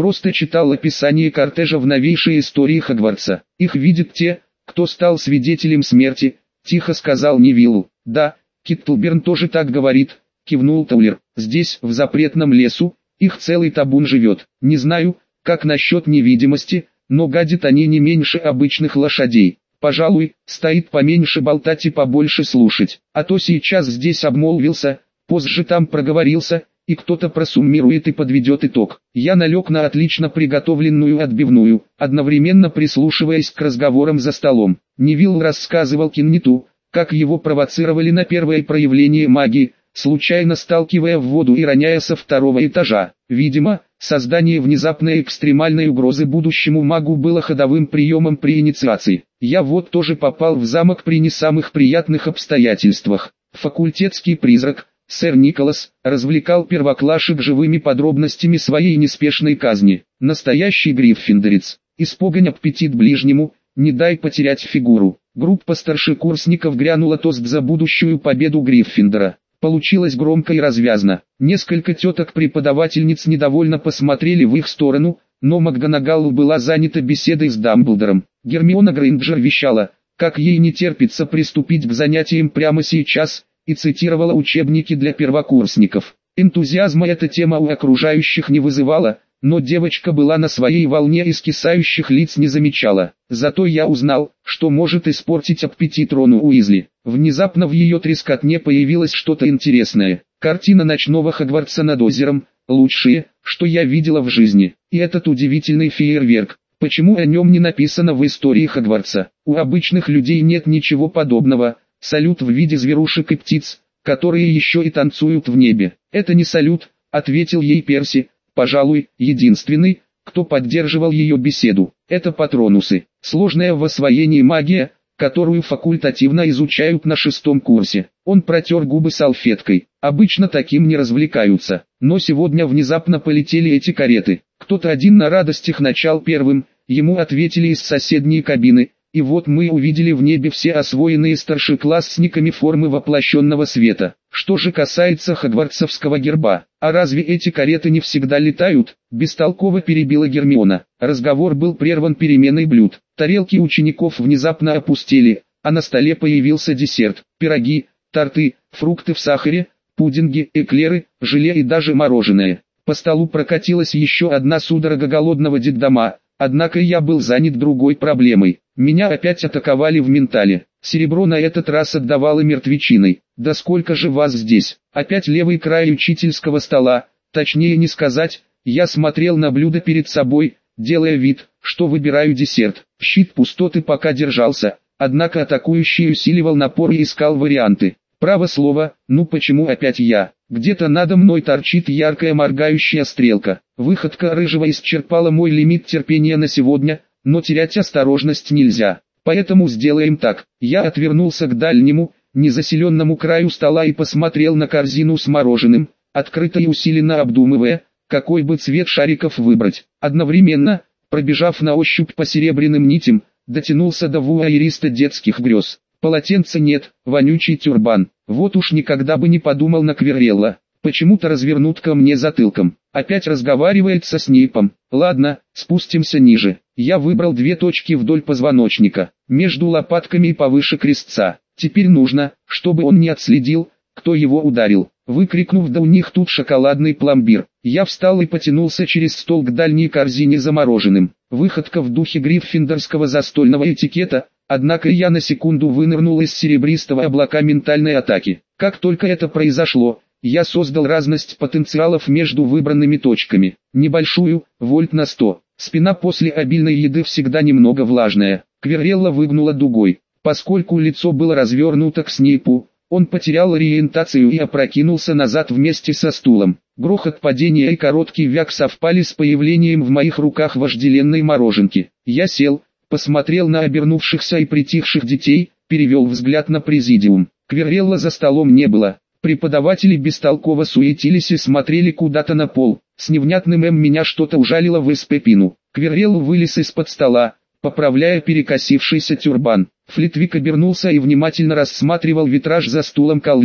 просто читал описание кортежа в новейшей истории Хогвартса. Их видят те, кто стал свидетелем смерти, тихо сказал Невиллу. Да, Киттлберн тоже так говорит, кивнул Таулер. Здесь, в запретном лесу, их целый табун живет. Не знаю, как насчет невидимости, но гадят они не меньше обычных лошадей. Пожалуй, стоит поменьше болтать и побольше слушать. А то сейчас здесь обмолвился, позже там проговорился, и кто-то просуммирует и подведет итог. Я налег на отлично приготовленную отбивную, одновременно прислушиваясь к разговорам за столом. Невилл рассказывал Кинниту, как его провоцировали на первое проявление магии, случайно сталкивая в воду и роняя со второго этажа. Видимо, создание внезапной экстремальной угрозы будущему магу было ходовым приемом при инициации. Я вот тоже попал в замок при не самых приятных обстоятельствах. Факультетский призрак, сэр Николас, развлекал первоклашек живыми подробностями своей неспешной казни. Настоящий гриффиндорец. Испогонь аппетит ближнему, не дай потерять фигуру. Группа старшекурсников грянула тост за будущую победу Гриффиндора. Получилось громко и развязно. Несколько теток-преподавательниц недовольно посмотрели в их сторону, но МакГонагал была занята беседой с Дамблдором. Гермиона Грейнджер вещала, как ей не терпится приступить к занятиям прямо сейчас, и цитировала учебники для первокурсников. Энтузиазма эта тема у окружающих не вызывала, но девочка была на своей волне и скисающих лиц не замечала. Зато я узнал, что может испортить аппетит Рону Уизли. Внезапно в ее трескотне появилось что-то интересное. Картина ночного Хогвартса над озером, лучшее, что я видела в жизни. И этот удивительный фейерверк. Почему о нем не написано в истории Хогвартса? У обычных людей нет ничего подобного. Салют в виде зверушек и птиц, которые еще и танцуют в небе. Это не салют, ответил ей Перси. Пожалуй, единственный, кто поддерживал ее беседу. Это патронусы. Сложная в освоении магия, которую факультативно изучают на шестом курсе. Он протер губы салфеткой. Обычно таким не развлекаются. Но сегодня внезапно полетели эти кареты. Кто-то один на радостях начал первым, ему ответили из соседней кабины. И вот мы увидели в небе все освоенные старшеклассниками формы воплощенного света. Что же касается хогвартсовского герба, а разве эти кареты не всегда летают? Бестолково перебила Гермиона. Разговор был прерван переменой блюд. Тарелки учеников внезапно опустели, а на столе появился десерт. Пироги, торты, фрукты в сахаре, пудинги, эклеры, желе и даже мороженое. По столу прокатилась еще одна судорога голодного детдома. Однако я был занят другой проблемой. Меня опять атаковали в ментале. Серебро на этот раз отдавало мертвечиной. Да сколько же вас здесь? Опять левый край учительского стола. Точнее не сказать, я смотрел на блюдо перед собой, делая вид, что выбираю десерт. Щит пустоты пока держался, однако атакующий усиливал напор и искал варианты. Право слово, ну почему опять я? Где-то надо мной торчит яркая моргающая стрелка. Выходка рыжего исчерпала мой лимит терпения на сегодня, но терять осторожность нельзя. Поэтому сделаем так. Я отвернулся к дальнему, незаселенному краю стола и посмотрел на корзину с мороженым, открыто и усиленно обдумывая, какой бы цвет шариков выбрать. Одновременно, пробежав на ощупь по серебряным нитям, дотянулся до вуайериста детских грез. Полотенца нет, вонючий тюрбан. Вот уж никогда бы не подумал на Квиррелла. Почему-то развернут ко мне затылком. Опять разговаривает со Снейпом. Ладно, спустимся ниже. Я выбрал две точки вдоль позвоночника, между лопатками и повыше крестца. Теперь нужно, чтобы он не отследил, кто его ударил. Выкрикнув: да у них тут шоколадный пломбир. Я встал и потянулся через стол к дальней корзине за мороженым. Выходка в духе гриффиндорского застольного этикета. Однако я на секунду вынырнул из серебристого облака ментальной атаки. Как только это произошло, я создал разность потенциалов между выбранными точками. Небольшую, вольт на сто. Спина после обильной еды всегда немного влажная. Квиррелла выгнула дугой. Поскольку лицо было развернуто к Снейпу, он потерял ориентацию и опрокинулся назад вместе со стулом. Грохот падения и короткий вяк совпали с появлением в моих руках вожделенной мороженки. Я сел, посмотрел на обернувшихся и притихших детей, перевел взгляд на президиум. Квиррелла за столом не было. Преподаватели бестолково суетились и смотрели куда-то на пол. С невнятным «М» меня что-то ужалило в спину. Квиррелл вылез из-под стола, поправляя перекосившийся тюрбан. Флитвик обернулся и внимательно рассматривал витраж за стулом коллеги.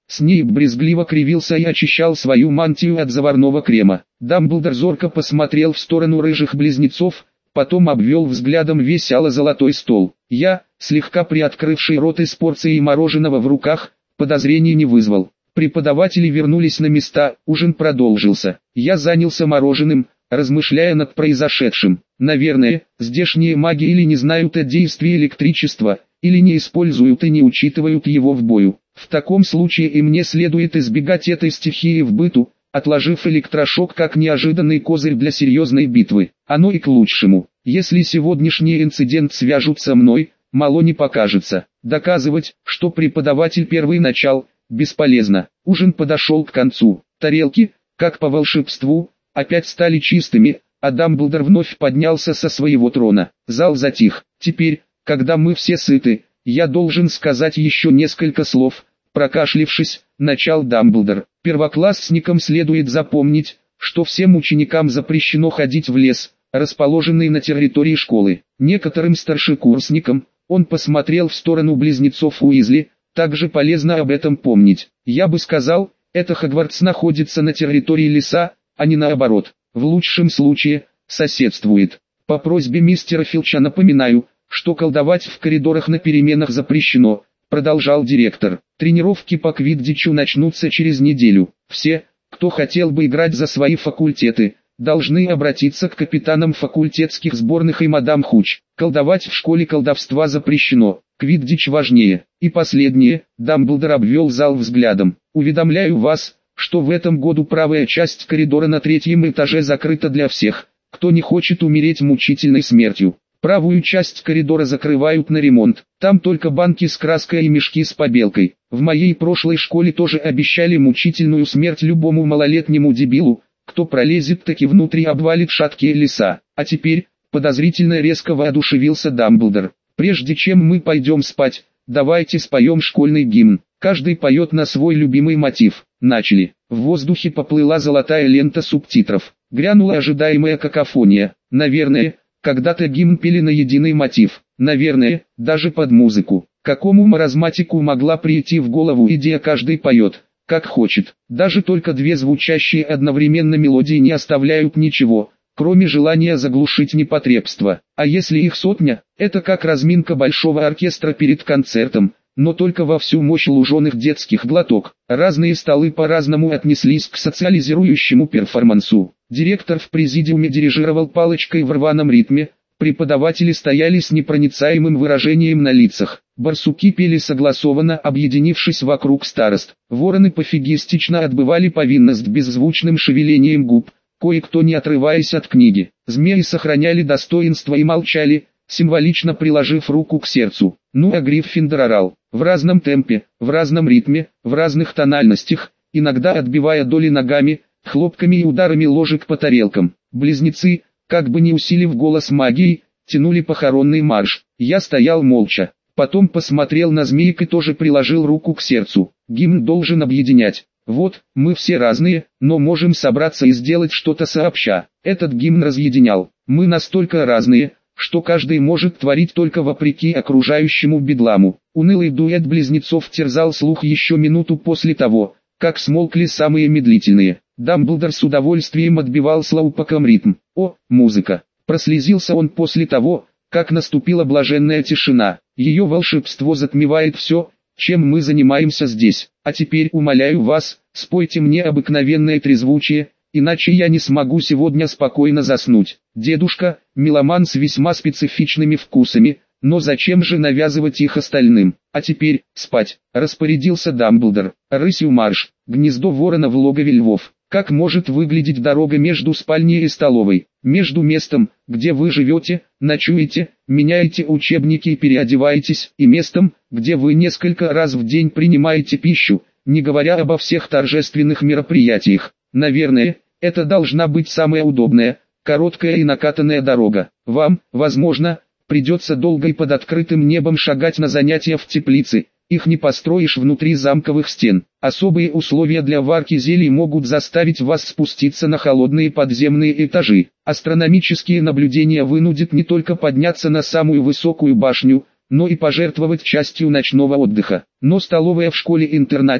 Снейп брезгливо кривился и очищал свою мантию от заварного крема. Дамблдор зорко посмотрел в сторону рыжих близнецов, потом обвел взглядом весь ало-золотой стол. Я, слегка приоткрывший рот и с порцией мороженого в руках, подозрений не вызвал. Преподаватели вернулись на места, ужин продолжился. Я занялся мороженым, размышляя над произошедшим. Наверное, здешние маги или не знают о действии электричества, или не используют и не учитывают его в бою. В таком случае и мне следует избегать этой стихии в быту, отложив электрошок как неожиданный козырь для серьезной битвы. Оно и к лучшему. Если сегодняшний инцидент свяжут со мной, мало не покажется. Доказывать, что преподаватель первый начал, бесполезно. Ужин подошел к концу. Тарелки, как по волшебству, опять стали чистыми, а Дамблдор вновь поднялся со своего трона. Зал затих. Теперь, когда мы все сыты, я должен сказать еще несколько слов. Прокашлившись, начал Дамблдор. Первоклассникам следует запомнить, что всем ученикам запрещено ходить в лес, расположенный на территории школы. Некоторым старшекурсникам, он посмотрел в сторону близнецов Уизли, также полезно об этом помнить. Я бы сказал, это Хогвартс находится на территории леса, а не наоборот. В лучшем случае, соседствует. По просьбе мистера Филча напоминаю, что колдовать в коридорах на переменах запрещено, продолжал директор. Тренировки по квиддичу начнутся через неделю. Все, кто хотел бы играть за свои факультеты, должны обратиться к капитанам факультетских сборных и мадам Хуч. Колдовать в школе колдовства запрещено, квиддич важнее. И последнее, Дамблдор обвел зал взглядом. Уведомляю вас, что в этом году правая часть коридора на третьем этаже закрыта для всех, кто не хочет умереть мучительной смертью. Правую часть коридора закрывают на ремонт, там только банки с краской и мешки с побелкой. В моей прошлой школе тоже обещали мучительную смерть любому малолетнему дебилу, кто пролезет таки внутрь и обвалит шаткие леса. А теперь, подозрительно резко воодушевился Дамблдор. Прежде чем мы пойдем спать, давайте споем школьный гимн. Каждый поет на свой любимый мотив. Начали. В воздухе поплыла золотая лента субтитров. Грянула ожидаемая какофония. Наверное, когда-то гимн пели на единый мотив. Наверное, даже под музыку. Какому маразматику могла прийти в голову идея «каждый поет, как хочет». Даже только две звучащие одновременно мелодии не оставляют ничего, кроме желания заглушить непотребство. А если их сотня, это как разминка большого оркестра перед концертом, но только во всю мощь луженых детских глоток. Разные столы по-разному отнеслись к социализирующему перформансу. Директор в президиуме дирижировал палочкой в рваном ритме, преподаватели стояли с непроницаемым выражением на лицах. Барсуки пели согласованно, объединившись вокруг старост. Вороны пофигистично отбывали повинность беззвучным шевелением губ, кое-кто не отрываясь от книги. Змеи сохраняли достоинство и молчали, символично приложив руку к сердцу. Ну а Гриффиндор орал, в разном темпе, в разном ритме, в разных тональностях, иногда отбивая доли ногами, хлопками и ударами ложек по тарелкам. Близнецы, как бы не усилив голос магией, тянули похоронный марш. Я стоял молча, потом посмотрел на змеек и тоже приложил руку к сердцу. Гимн должен объединять. Вот, мы все разные, но можем собраться и сделать что-то сообща. Этот гимн разъединял. Мы настолько разные, что каждый может творить только вопреки окружающему бедламу. Унылый дуэт близнецов терзал слух еще минуту после того, как смолкли самые медлительные. Дамблдор с удовольствием отбивал слоупоком ритм. О, музыка! Прослезился он после того, как наступила блаженная тишина. Ее волшебство затмевает все, чем мы занимаемся здесь. А теперь умоляю вас, спойте мне обыкновенное трезвучие, иначе я не смогу сегодня спокойно заснуть. Дедушка, меломан с весьма специфичными вкусами, но зачем же навязывать их остальным? А теперь, спать, распорядился Дамблдор. Рысью марш, гнездо ворона в логове львов. Как может выглядеть дорога между спальней и столовой? Между местом, где вы живете, ночуете, меняете учебники и переодеваетесь, и местом, где вы несколько раз в день принимаете пищу, не говоря обо всех торжественных мероприятиях. Наверное, это должна быть самая удобная, короткая и накатанная дорога. Вам, возможно, придется долго и под открытым небом шагать на занятия в теплице. Их не построишь внутри замковых стен. Особые условия для варки зелий могут заставить вас спуститься на холодные подземные этажи. Астрономические наблюдения вынудят не только подняться на самую высокую башню, но и пожертвовать частью ночного отдыха. Но столовая в школе-интернате,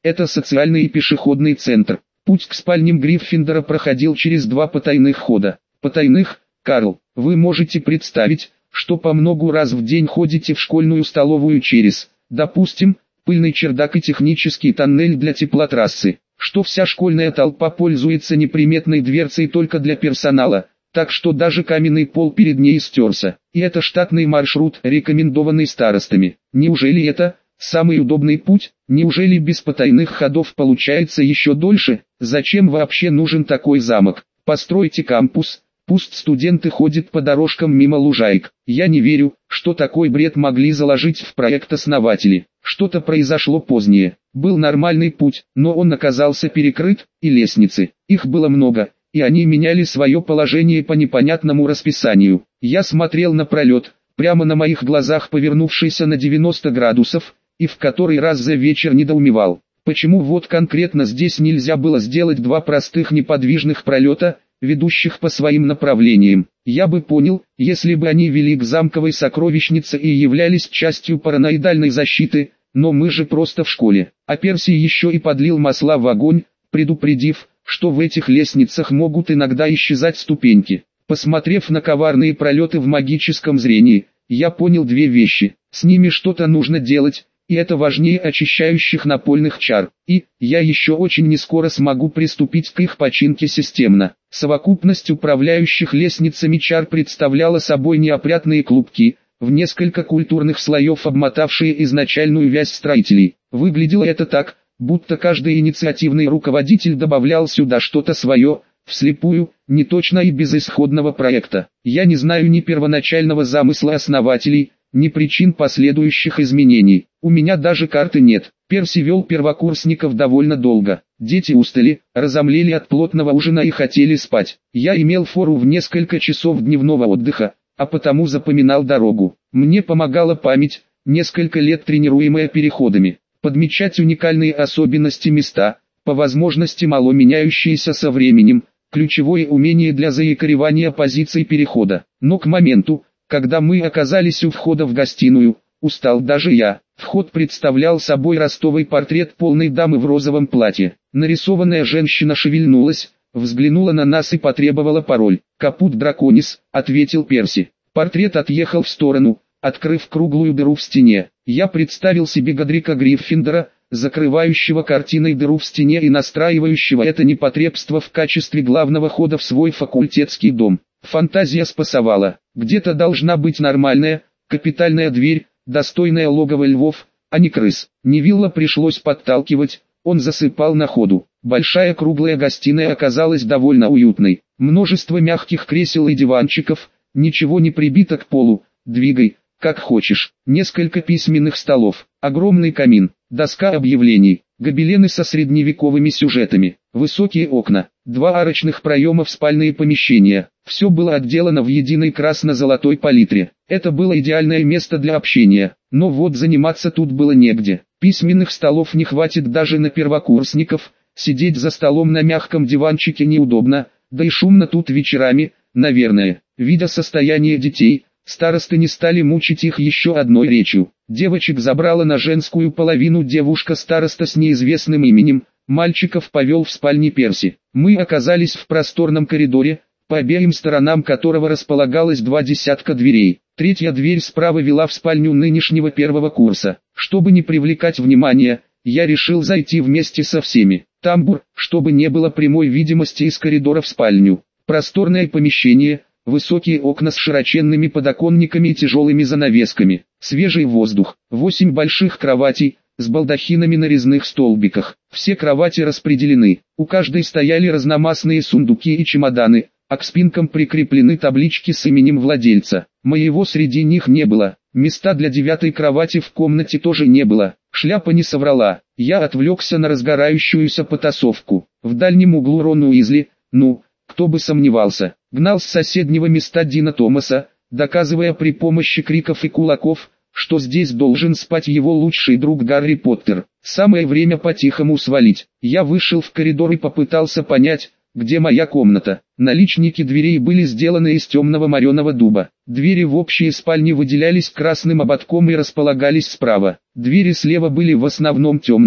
Это социальный и пешеходный центр. Путь к спальням Гриффиндора проходил через два потайных хода. Потайных, Карл, вы можете представить, что по многу раз в день ходите в школьную столовую через, допустим, пыльный чердак и технический тоннель для теплотрассы, что вся школьная толпа пользуется неприметной дверцей только для персонала, так что даже каменный пол перед ней стерся. И это штатный маршрут, рекомендованный старостами. Неужели это самый удобный путь? Неужели без потайных ходов получается еще дольше? Зачем вообще нужен такой замок? Постройте кампус, пусть студенты ходят по дорожкам мимо лужаек. Я не верю, что такой бред могли заложить в проект основатели. Что-то произошло позднее. Был нормальный путь, но он оказался перекрыт, и лестницы. Их было много, и они меняли свое положение по непонятному расписанию. Я смотрел на пролет, прямо на моих глазах повернувшийся на девяносто градусов, и в который раз за вечер недоумевал, почему вот конкретно здесь нельзя было сделать два простых неподвижных пролета, ведущих по своим направлениям. Я бы понял, если бы они вели к замковой сокровищнице и являлись частью параноидальной защиты, но мы же просто в школе. А Перси еще и подлил масла в огонь, предупредив, что в этих лестницах могут иногда исчезать ступеньки. Посмотрев на коварные пролеты в магическом зрении, я понял две вещи: с ними что-то нужно делать, и это важнее очищающих напольных чар, и я еще очень нескоро смогу приступить к их починке системно. Совокупность управляющих лестницами чар представляла собой неопрятные клубки, в несколько культурных слоев обмотавшие изначальную вязь строителей. Выглядело это так, будто каждый инициативный руководитель добавлял сюда что-то свое, вслепую, неточно и без исходного проекта. Я не знаю ни первоначального замысла основателей, ни причин последующих изменений. У меня даже карты нет. Перси вел первокурсников довольно долго. Дети устали, разомлели от плотного ужина и хотели спать. Я имел фору в несколько часов дневного отдыха, а потому запоминал дорогу. Мне помогала память, несколько лет тренируемая переходами. Подмечать уникальные особенности места, по возможности мало меняющиеся со временем, ключевое умение для заякоревания позиций перехода. Но к моменту, когда мы оказались у входа в гостиную, устал даже я. Вход представлял собой ростовый портрет полной дамы в розовом платье. Нарисованная женщина шевельнулась, взглянула на нас и потребовала пароль. «Капут драконис», — ответил Перси. Портрет отъехал в сторону, открыв круглую дыру в стене. Я представил себе Годрика Гриффиндора, закрывающего картиной дыру в стене и настраивающего это непотребство в качестве главного хода в свой факультетский дом. Фантазия спасовала. Где-то должна быть нормальная, капитальная дверь, достойная логова львов, а не крыс. Невилла пришлось подталкивать, он засыпал на ходу. Большая круглая гостиная оказалась довольно уютной. Множество мягких кресел и диванчиков, ничего не прибито к полу, двигай, как хочешь. Несколько письменных столов, огромный камин, доска объявлений, гобелены со средневековыми сюжетами, высокие окна, два арочных проема в спальные помещения. Все было отделано в единой красно-золотой палитре. Это было идеальное место для общения, но вот заниматься тут было негде. Письменных столов не хватит даже на первокурсников, сидеть за столом на мягком диванчике неудобно, да и шумно тут вечерами, наверное. Видя состояние детей, старосты не стали мучить их еще одной речью. Девочек забрала на женскую половину девушка-староста с неизвестным именем, мальчиков повел в спальне Перси. Мы оказались в просторном коридоре, по обеим сторонам которого располагалось два десятка дверей. Третья дверь справа вела в спальню нынешнего первого курса. Чтобы не привлекать внимания, я решил зайти вместе со всеми. Тамбур, чтобы не было прямой видимости из коридора в спальню. Просторное помещение, высокие окна с широченными подоконниками и тяжелыми занавесками. Свежий воздух. Восемь больших кроватей, с балдахинами на резных столбиках. Все кровати распределены. У каждой стояли разномастные сундуки и чемоданы, а к спинкам прикреплены таблички с именем владельца. Моего среди них не было. Места для девятой кровати в комнате тоже не было. Шляпа не соврала. Я отвлекся на разгорающуюся потасовку. В дальнем углу Рон Уизли, ну, кто бы сомневался, гнал с соседнего места Дина Томаса, доказывая при помощи криков и кулаков, что здесь должен спать его лучший друг Гарри Поттер. Самое время по-тихому свалить. Я вышел в коридор и попытался понять, где моя комната. Наличники дверей были сделаны из темного мореного дуба. Двери в общие спальни выделялись красным ободком и располагались справа. Двери слева были в основном темными,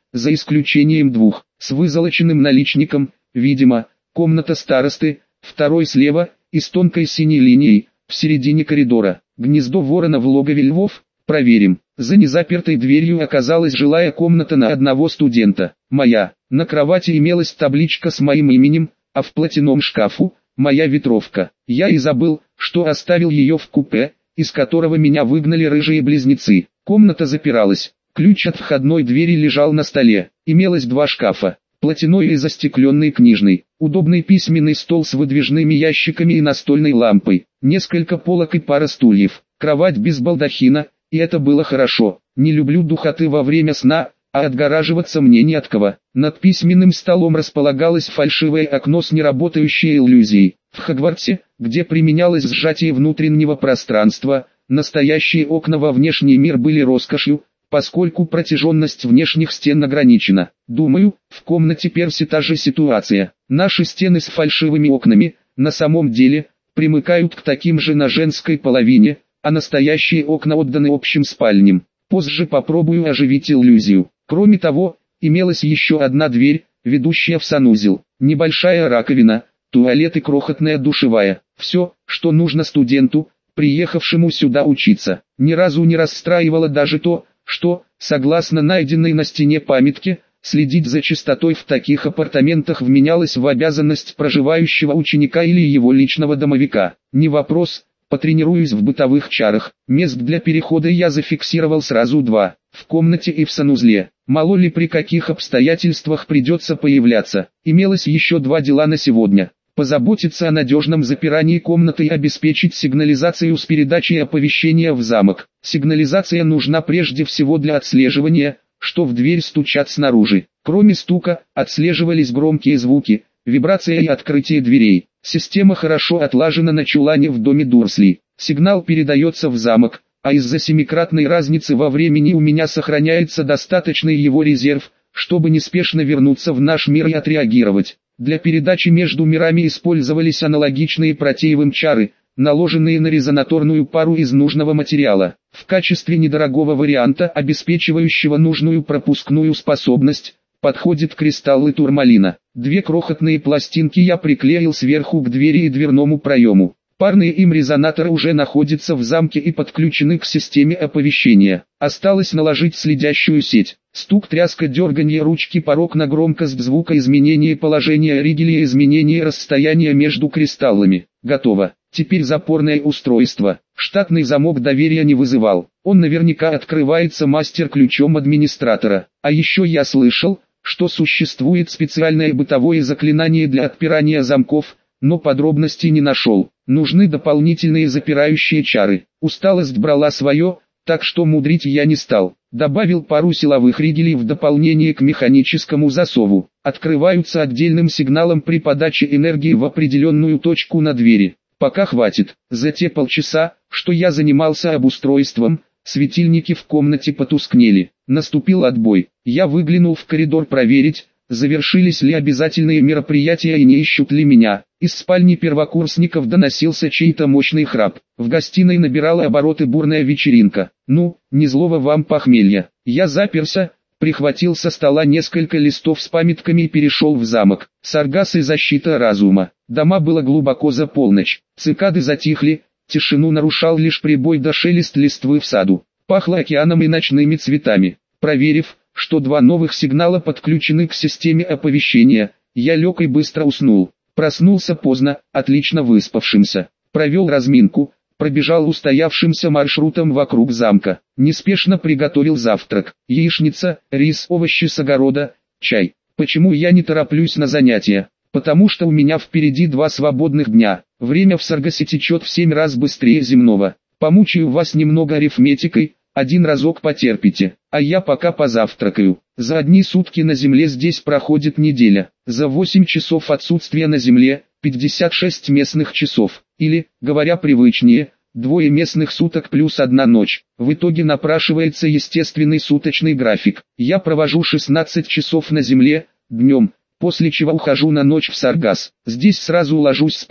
за исключением двух, с вызолоченным наличником, видимо, комната старосты, второй слева, и с тонкой синей линией, в середине коридора, гнездо ворона в логове львов, проверим. За незапертой дверью оказалась жилая комната на одного студента, моя. На кровати имелась табличка с моим именем, а в платяном шкафу – моя ветровка. Я и забыл, что оставил ее в купе, из которого меня выгнали рыжие близнецы. Комната запиралась, ключ от входной двери лежал на столе, имелось два шкафа, платяной и застекленный книжный, удобный письменный стол с выдвижными ящиками и настольной лампой, несколько полок и пара стульев, кровать без балдахина, и это было хорошо. Не люблю духоты во время сна, а отгораживаться мне не от кого. Над письменным столом располагалось фальшивое окно с неработающей иллюзией. В Хогвартсе, где применялось сжатие внутреннего пространства, настоящие окна во внешний мир были роскошью, поскольку протяженность внешних стен ограничена. Думаю, в комнате Перси та же ситуация. Наши стены с фальшивыми окнами, на самом деле, примыкают к таким же на женской половине, а настоящие окна отданы общим спальням. Позже попробую оживить иллюзию. Кроме того, имелась еще одна дверь, ведущая в санузел, небольшая раковина, туалет и крохотная душевая. Все, что нужно студенту, приехавшему сюда учиться. Ни разу не расстраивало даже то, что, согласно найденной на стене памятке, следить за чистотой в таких апартаментах вменялось в обязанность проживающего ученика или его личного домовика. Не вопрос. Потренируюсь в бытовых чарах. Мест для перехода я зафиксировал сразу два, в комнате и в санузле. Мало ли при каких обстоятельствах придется появляться. Имелось еще два дела на сегодня. Позаботиться о надежном запирании комнаты и обеспечить сигнализацию с передачей оповещения в замок. Сигнализация нужна прежде всего для отслеживания, что в дверь стучат снаружи. Кроме стука, отслеживались громкие звуки, вибрация и открытие дверей. Система хорошо отлажена на чулане в доме Дурсли. Сигнал передается в замок, а из-за семикратной разницы во времени у меня сохраняется достаточный его резерв, чтобы неспешно вернуться в наш мир и отреагировать. Для передачи между мирами использовались аналогичные протеевым чары, наложенные на резонаторную пару из нужного материала. В качестве недорогого варианта, обеспечивающего нужную пропускную способность, подходит кристаллы турмалина. Две крохотные пластинки я приклеил сверху к двери и дверному проему. Парные им резонаторы уже находятся в замке и подключены к системе оповещения. Осталось наложить следящую сеть. Стук, тряска, дерганье ручки, порог на громкость звука, изменение положения ригеля, изменение расстояния между кристаллами. Готово. Теперь запорное устройство. Штатный замок доверия не вызывал. Он наверняка открывается мастер-ключом администратора. А еще я слышал, что существует специальное бытовое заклинание для отпирания замков, но подробностей не нашел. Нужны дополнительные запирающие чары. Усталость брала свое, так что мудрить я не стал. Добавил пару силовых ригелей в дополнение к механическому засову. Открываются отдельным сигналом при подаче энергии в определенную точку на двери. Пока хватит. За те полчаса, что я занимался обустройством, светильники в комнате потускнели. Наступил отбой. Я выглянул в коридор проверить, завершились ли обязательные мероприятия и не ищут ли меня. Из спальни первокурсников доносился чей-то мощный храп. В гостиной набирала обороты бурная вечеринка. Ну, не злого вам похмелья. Я заперся, прихватил со стола несколько листов с памятками и перешел в замок. Саргас и защита разума. Дома было глубоко за полночь. Цикады затихли, тишину нарушал лишь прибой да шелест листвы в саду. Пахло океаном и ночными цветами. Проверив, что два новых сигнала подключены к системе оповещения, я лег и быстро уснул. Проснулся поздно, отлично выспавшимся. Провел разминку, пробежал устоявшимся маршрутом вокруг замка. Неспешно приготовил завтрак. Яичница, рис, овощи с огорода, чай. Почему я не тороплюсь на занятия? Потому что у меня впереди два свободных дня. Время в Саргасе течет в семь раз быстрее земного. Помучаю вас немного арифметикой, один разок потерпите, а я пока позавтракаю. За одни сутки на земле здесь проходит неделя. За восемь часов отсутствия на земле, пятьдесят шесть местных часов. Или, говоря привычнее, двое местных суток плюс одна ночь. В итоге напрашивается естественный суточный график. Я провожу шестнадцать часов на земле, днем, после чего ухожу на ночь в Саргас. Здесь сразу ложусь спать,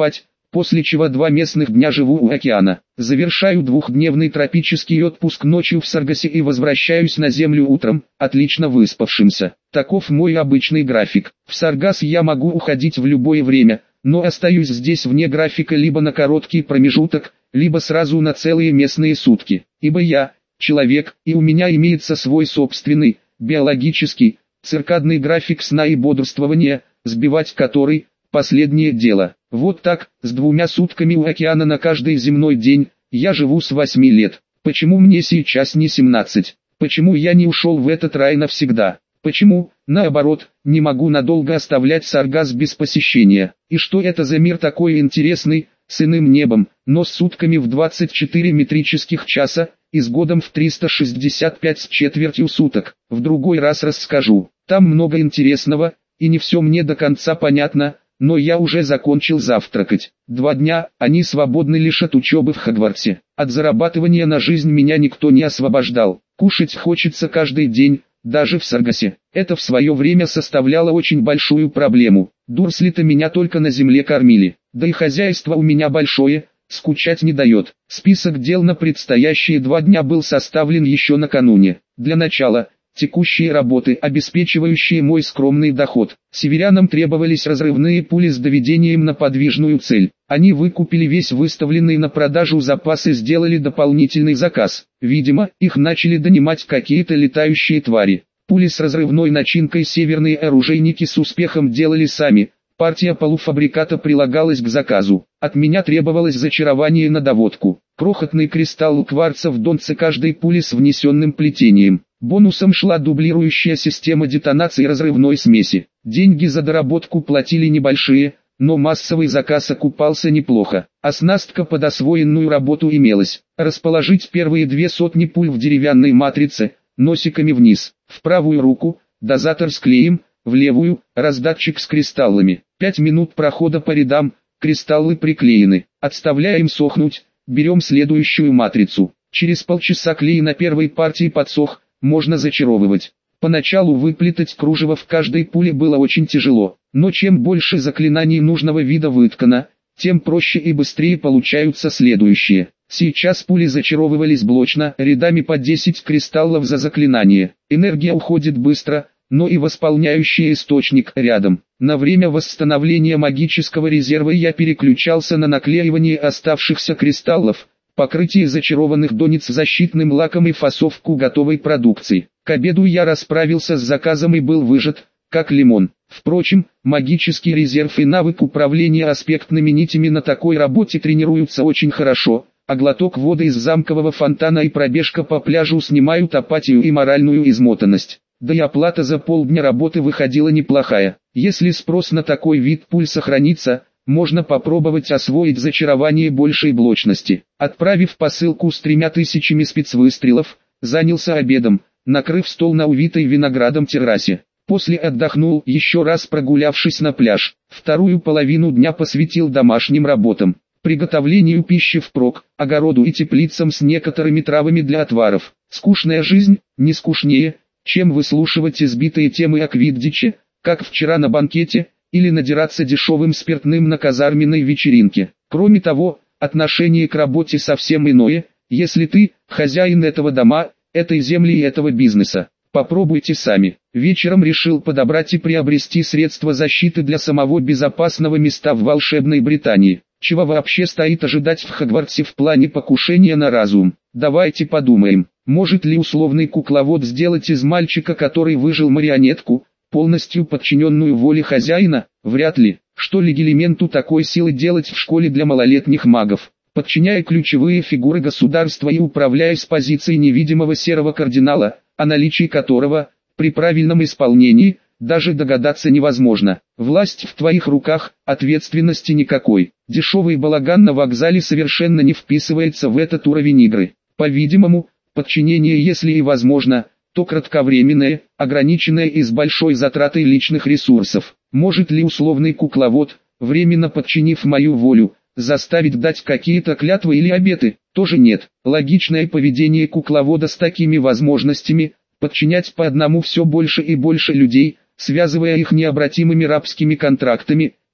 после чего два местных дня живу у океана. Завершаю двухдневный тропический отпуск ночью в Саргасе и возвращаюсь на землю утром, отлично выспавшимся. Таков мой обычный график. В Саргас я могу уходить в любое время, но остаюсь здесь вне графика либо на короткий промежуток, либо сразу на целые местные сутки. Ибо я человек, и у меня имеется свой собственный, биологический, циркадный график сна и бодрствования, сбивать который – последнее дело. Вот так, с двумя сутками у океана на каждый земной день, я живу с восьми лет. Почему мне сейчас не семнадцать? Почему я не ушел в этот рай навсегда? Почему, наоборот, не могу надолго оставлять Саргас без посещения? И что это за мир такой интересный, с иным небом, но с сутками в двадцать четыре метрических часа, и с годом в триста шестьдесят пять с четвертью суток? В другой раз расскажу. Там много интересного, и не все мне до конца понятно, но я уже закончил завтракать. Два дня, они свободны лишь от учебы в Хогвартсе. От зарабатывания на жизнь меня никто не освобождал. Кушать хочется каждый день, даже в Саргасе. Это в свое время составляло очень большую проблему. Дурсли-то меня только на земле кормили. Да и хозяйство у меня большое, скучать не дает. Список дел на предстоящие два дня был составлен еще накануне. Для начала, текущие работы, обеспечивающие мой скромный доход. Северянам требовались разрывные пули с доведением на подвижную цель. Они выкупили весь выставленный на продажу запас и сделали дополнительный заказ. Видимо, их начали донимать какие-то летающие твари. Пули с разрывной начинкой северные оружейники с успехом делали сами. Партия полуфабриката прилагалась к заказу. От меня требовалось зачарование на доводку. Крохотный кристалл кварца в донце каждой пули с внесенным плетением. Бонусом шла дублирующая система детонации разрывной смеси. Деньги за доработку платили небольшие, но массовый заказ окупался неплохо. Оснастка под освоенную работу имелась. Расположить первые две сотни пуль в деревянной матрице, носиками вниз. В правую руку – дозатор с клеем, в левую – раздатчик с кристаллами. Пять минут прохода по рядам, кристаллы приклеены. Отставляем сохнуть, берем следующую матрицу. Через полчаса клей на первой партии подсох, можно зачаровывать. Поначалу выплетать кружево в каждой пуле было очень тяжело, но чем больше заклинаний нужного вида выткано, тем проще и быстрее получаются следующие. Сейчас пули зачаровывались блочно, рядами по десять кристаллов за заклинание. Энергия уходит быстро, но и восполняющий источник рядом. На время восстановления магического резерва я переключался на наклеивание оставшихся кристаллов, покрытие зачарованных донец защитным лаком и фасовку готовой продукции. К обеду я расправился с заказом и был выжат, как лимон. Впрочем, магический резерв и навык управления аспектными нитями на такой работе тренируются очень хорошо, а глоток воды из замкового фонтана и пробежка по пляжу снимают апатию и моральную измотанность. Да и оплата за полдня работы выходила неплохая. Если спрос на такой вид пуль сохранится, можно попробовать освоить зачарование большей блочности. Отправив посылку с тремя тысячами спецвыстрелов, занялся обедом, накрыв стол на увитой виноградом террасе. После отдохнул, еще раз прогулявшись на пляж. Вторую половину дня посвятил домашним работам. Приготовлению пищи впрок, огороду и теплицам с некоторыми травами для отваров. Скучная жизнь, не скучнее, чем выслушивать избитые темы о квиддиче, как вчера на банкете, или надираться дешевым спиртным на казарменной вечеринке. Кроме того, отношение к работе совсем иное, если ты хозяин этого дома, этой земли и этого бизнеса. Попробуйте сами. Вечером решил подобрать и приобрести средства защиты для самого безопасного места в волшебной Британии. Чего вообще стоит ожидать в Хогвартсе в плане покушения на разум? Давайте подумаем, может ли условный кукловод сделать из мальчика, который выжил, марионетку, полностью подчиненную воле хозяина? Вряд ли. Что легилименту такой силы делать в школе для малолетних магов? Подчиняя ключевые фигуры государства и управляя с позиции невидимого серого кардинала, о наличии которого, при правильном исполнении, даже догадаться невозможно. Власть в твоих руках, ответственности никакой. Дешевый балаган на вокзале совершенно не вписывается в этот уровень игры. По-видимому, подчинение, если и возможно, то кратковременное, ограниченное и с большой затратой личных ресурсов. Может ли условный кукловод, временно подчинив мою волю, заставить дать какие-то клятвы или обеты? Тоже нет. Логичное поведение кукловода с такими возможностями, подчинять по одному все больше и больше людей, связывая их необратимыми рабскими контрактами,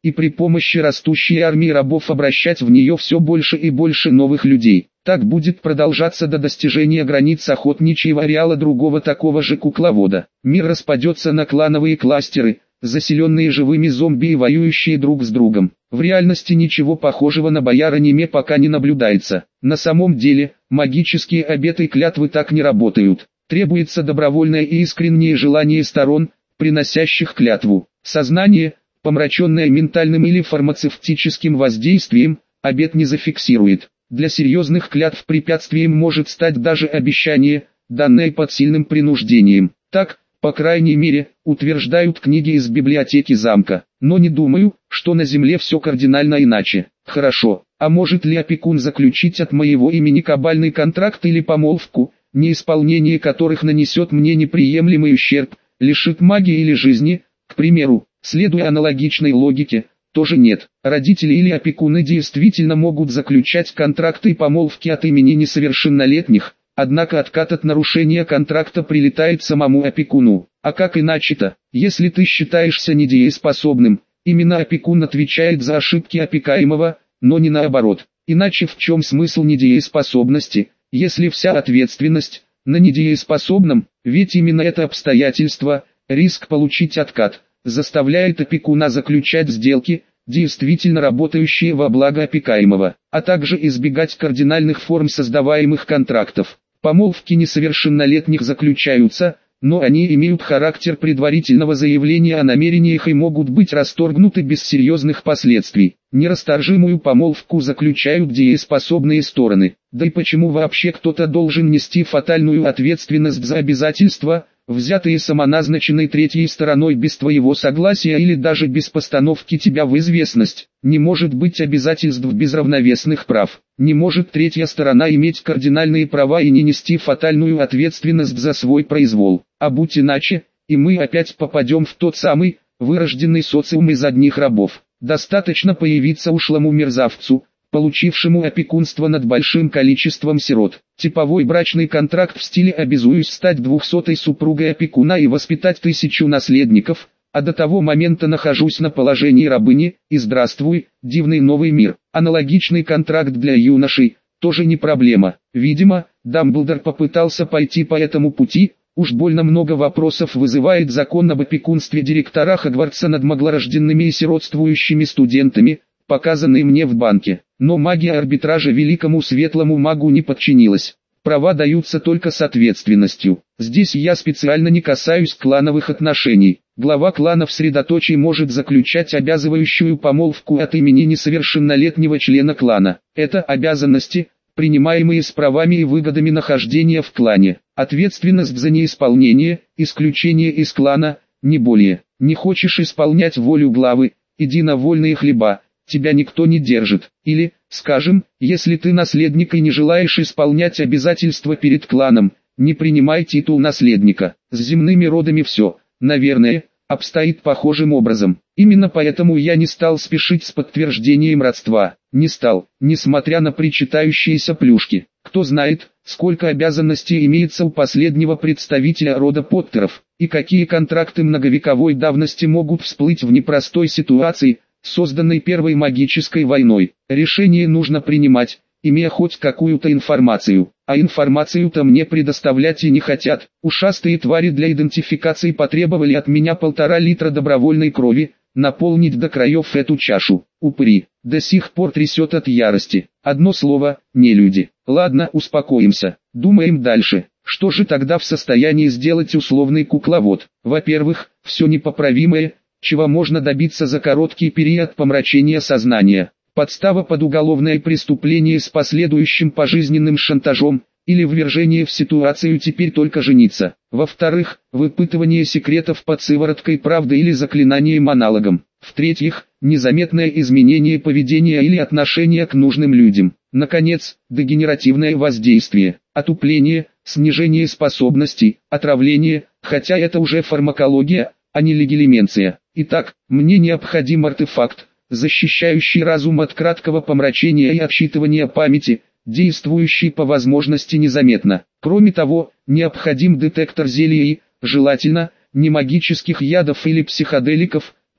и при помощи растущей армии рабов обращать в нее все больше и больше новых людей. Так будет продолжаться до достижения границ охотничьего ареала другого такого же кукловода. Мир распадется на клановые кластеры, заселенные живыми зомби и воюющие друг с другом. В реальности ничего похожего на бояр-аниме пока не наблюдается. На самом деле, магические обеты и клятвы так не работают. Требуется добровольное и искреннее желание сторон, приносящих клятву. Сознание, помраченное ментальным или фармацевтическим воздействием, обет не зафиксирует. Для серьезных клятв препятствием может стать даже обещание, данное под сильным принуждением. Так, по крайней мере, утверждают книги из библиотеки замка. Но не думаю, что на земле все кардинально иначе. Хорошо, а может ли опекун заключить от моего имени кабальный контракт или помолвку, неисполнение которых нанесет мне неприемлемый ущерб, лишит магии или жизни, к примеру, следуя аналогичной логике? Тоже нет. Родители или опекуны действительно могут заключать контракты и помолвки от имени несовершеннолетних, однако откат от нарушения контракта прилетает самому опекуну. А как иначе-то? Если ты считаешься недееспособным, именно опекун отвечает за ошибки опекаемого, но не наоборот. Иначе в чем смысл недееспособности, если вся ответственность на недееспособном? Ведь именно это обстоятельство, риск получить откат, заставляет опекуна заключать сделки, действительно работающие во благо опекаемого, а также избегать кардинальных форм создаваемых контрактов. Помолвки несовершеннолетних заключаются, но они имеют характер предварительного заявления о намерениях и могут быть расторгнуты без серьезных последствий. Нерасторжимую помолвку заключают дееспособные стороны. Да и почему вообще кто-то должен нести фатальную ответственность за обязательства, взятые самоназначенной третьей стороной без твоего согласия или даже без постановки тебя в известность? Не может быть обязательств без равновесных прав. Не может третья сторона иметь кардинальные права и не нести фатальную ответственность за свой произвол. А будь иначе, и мы опять попадем в тот самый, вырожденный социум из одних рабов. Достаточно появиться ушлому мерзавцу, получившему опекунство над большим количеством сирот. Типовой брачный контракт в стиле «обязуюсь стать двухсотой супругой опекуна и воспитать тысячу наследников», а до того момента нахожусь на положении рабыни, и здравствуй, дивный новый мир. Аналогичный контракт для юношей, тоже не проблема. Видимо, Дамблдор попытался пойти по этому пути. Уж больно много вопросов вызывает закон об опекунстве директора Хогвартса над маглорожденными и сиротствующими студентами, показанный мне в банке. Но магия арбитража великому светлому магу не подчинилась. Права даются только с ответственностью. Здесь я специально не касаюсь клановых отношений. Глава клана в средоточии может заключать обязывающую помолвку от имени несовершеннолетнего члена клана. Это обязанности, принимаемые с правами и выгодами нахождения в клане. Ответственность за неисполнение, исключение из клана, не более. Не хочешь исполнять волю главы, иди на вольные хлеба, тебя никто не держит. Или, скажем, если ты наследник и не желаешь исполнять обязательства перед кланом, не принимай титул наследника. С земными родами все, наверное, обстоит похожим образом. Именно поэтому я не стал спешить с подтверждением родства. Не стал, несмотря на причитающиеся плюшки. Кто знает, сколько обязанностей имеется у последнего представителя рода Поттеров, и какие контракты многовековой давности могут всплыть в непростой ситуации, созданной Первой магической войной. Решение нужно принимать, имея хоть какую-то информацию. А информацию-то мне предоставлять и не хотят. Ушастые твари для идентификации потребовали от меня полтора литра добровольной крови, наполнить до краев эту чашу. Упыри, до сих пор трясет от ярости. Одно слово, не люди. Ладно, успокоимся, думаем дальше. Что же тогда в состоянии сделать условный кукловод? Во-первых, все непоправимое, чего можно добиться за короткий период помрачения сознания. Подстава под уголовное преступление с последующим пожизненным шантажом, или ввержение в ситуацию теперь только жениться. Во-вторых, выпытывание секретов под сывороткой правды или заклинанием-аналогом. В-третьих, незаметное изменение поведения или отношения к нужным людям. Наконец, дегенеративное воздействие, отупление, снижение способностей, отравление, хотя это уже фармакология, а не легилименция. Итак, мне необходим артефакт, защищающий разум от краткого помрачения и отсчитывания памяти, действующий по возможности незаметно. Кроме того, необходим детектор зелий и, желательно, не магических ядов или психоделиков,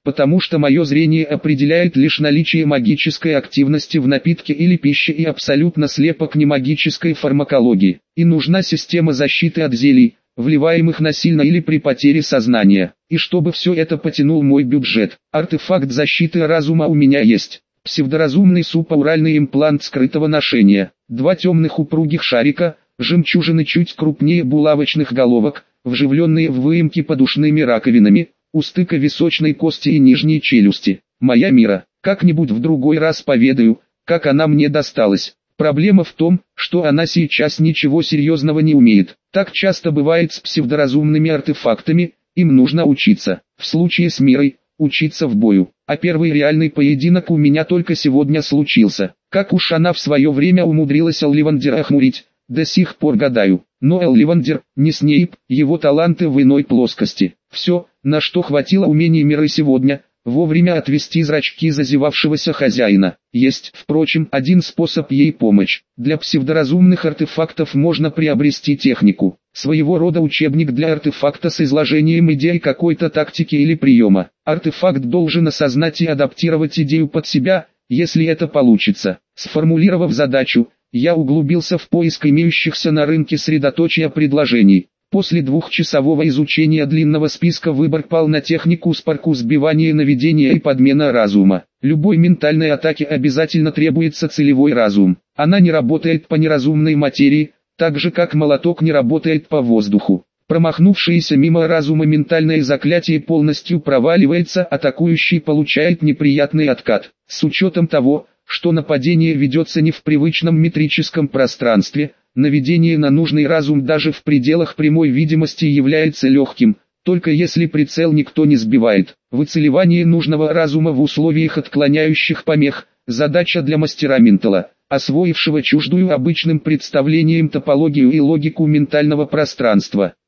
потому что мое зрение определяет лишь наличие магической активности в напитке или пище и абсолютно слепо к немагической фармакологии. И нужна система защиты от зелий, вливаемых насильно или при потере сознания. И чтобы все это потянул мой бюджет, артефакт защиты разума у меня есть. Псевдоразумный супауральный имплант скрытого ношения. Два темных упругих шарика, жемчужины чуть крупнее булавочных головок, вживленные в выемки подушными раковинами, у стыка височной кости и нижней челюсти. Моя Мира, как-нибудь в другой раз поведаю, как она мне досталась. Проблема в том, что она сейчас ничего серьезного не умеет. Так часто бывает с псевдоразумными артефактами, им нужно учиться. В случае с Мирой, учиться в бою. А первый реальный поединок у меня только сегодня случился. Как уж она в свое время умудрилась Олливандера охмурить, до сих пор гадаю. Но Олливандер, не Снейп, его таланты в иной плоскости. Все, на что хватило умений Миры сегодня, вовремя отвести зрачки зазевавшегося хозяина. Есть, впрочем, один способ ей помочь. Для псевдоразумных артефактов можно приобрести технику. Своего рода учебник для артефакта с изложением идей какой-то тактики или приема. Артефакт должен осознать и адаптировать идею под себя, если это получится. Сформулировав задачу, я углубился в поиск имеющихся на рынке средоточия предложений. После двухчасового изучения длинного списка выбор пал на технику спарку сбивания наведения и подмена разума. Любой ментальной атаке обязательно требуется целевой разум. Она не работает по неразумной материи, так же как молоток не работает по воздуху. Промахнувшееся мимо разума ментальное заклятие полностью проваливается, атакующий получает неприятный откат. С учетом того, что нападение ведется не в привычном метрическом пространстве, наведение на нужный разум даже в пределах прямой видимости является легким, только если прицел никто не сбивает. Выцеливание нужного разума в условиях отклоняющих помех – задача для мастера ментала, освоившего чуждую обычным представлением топологию и логику ментального пространства.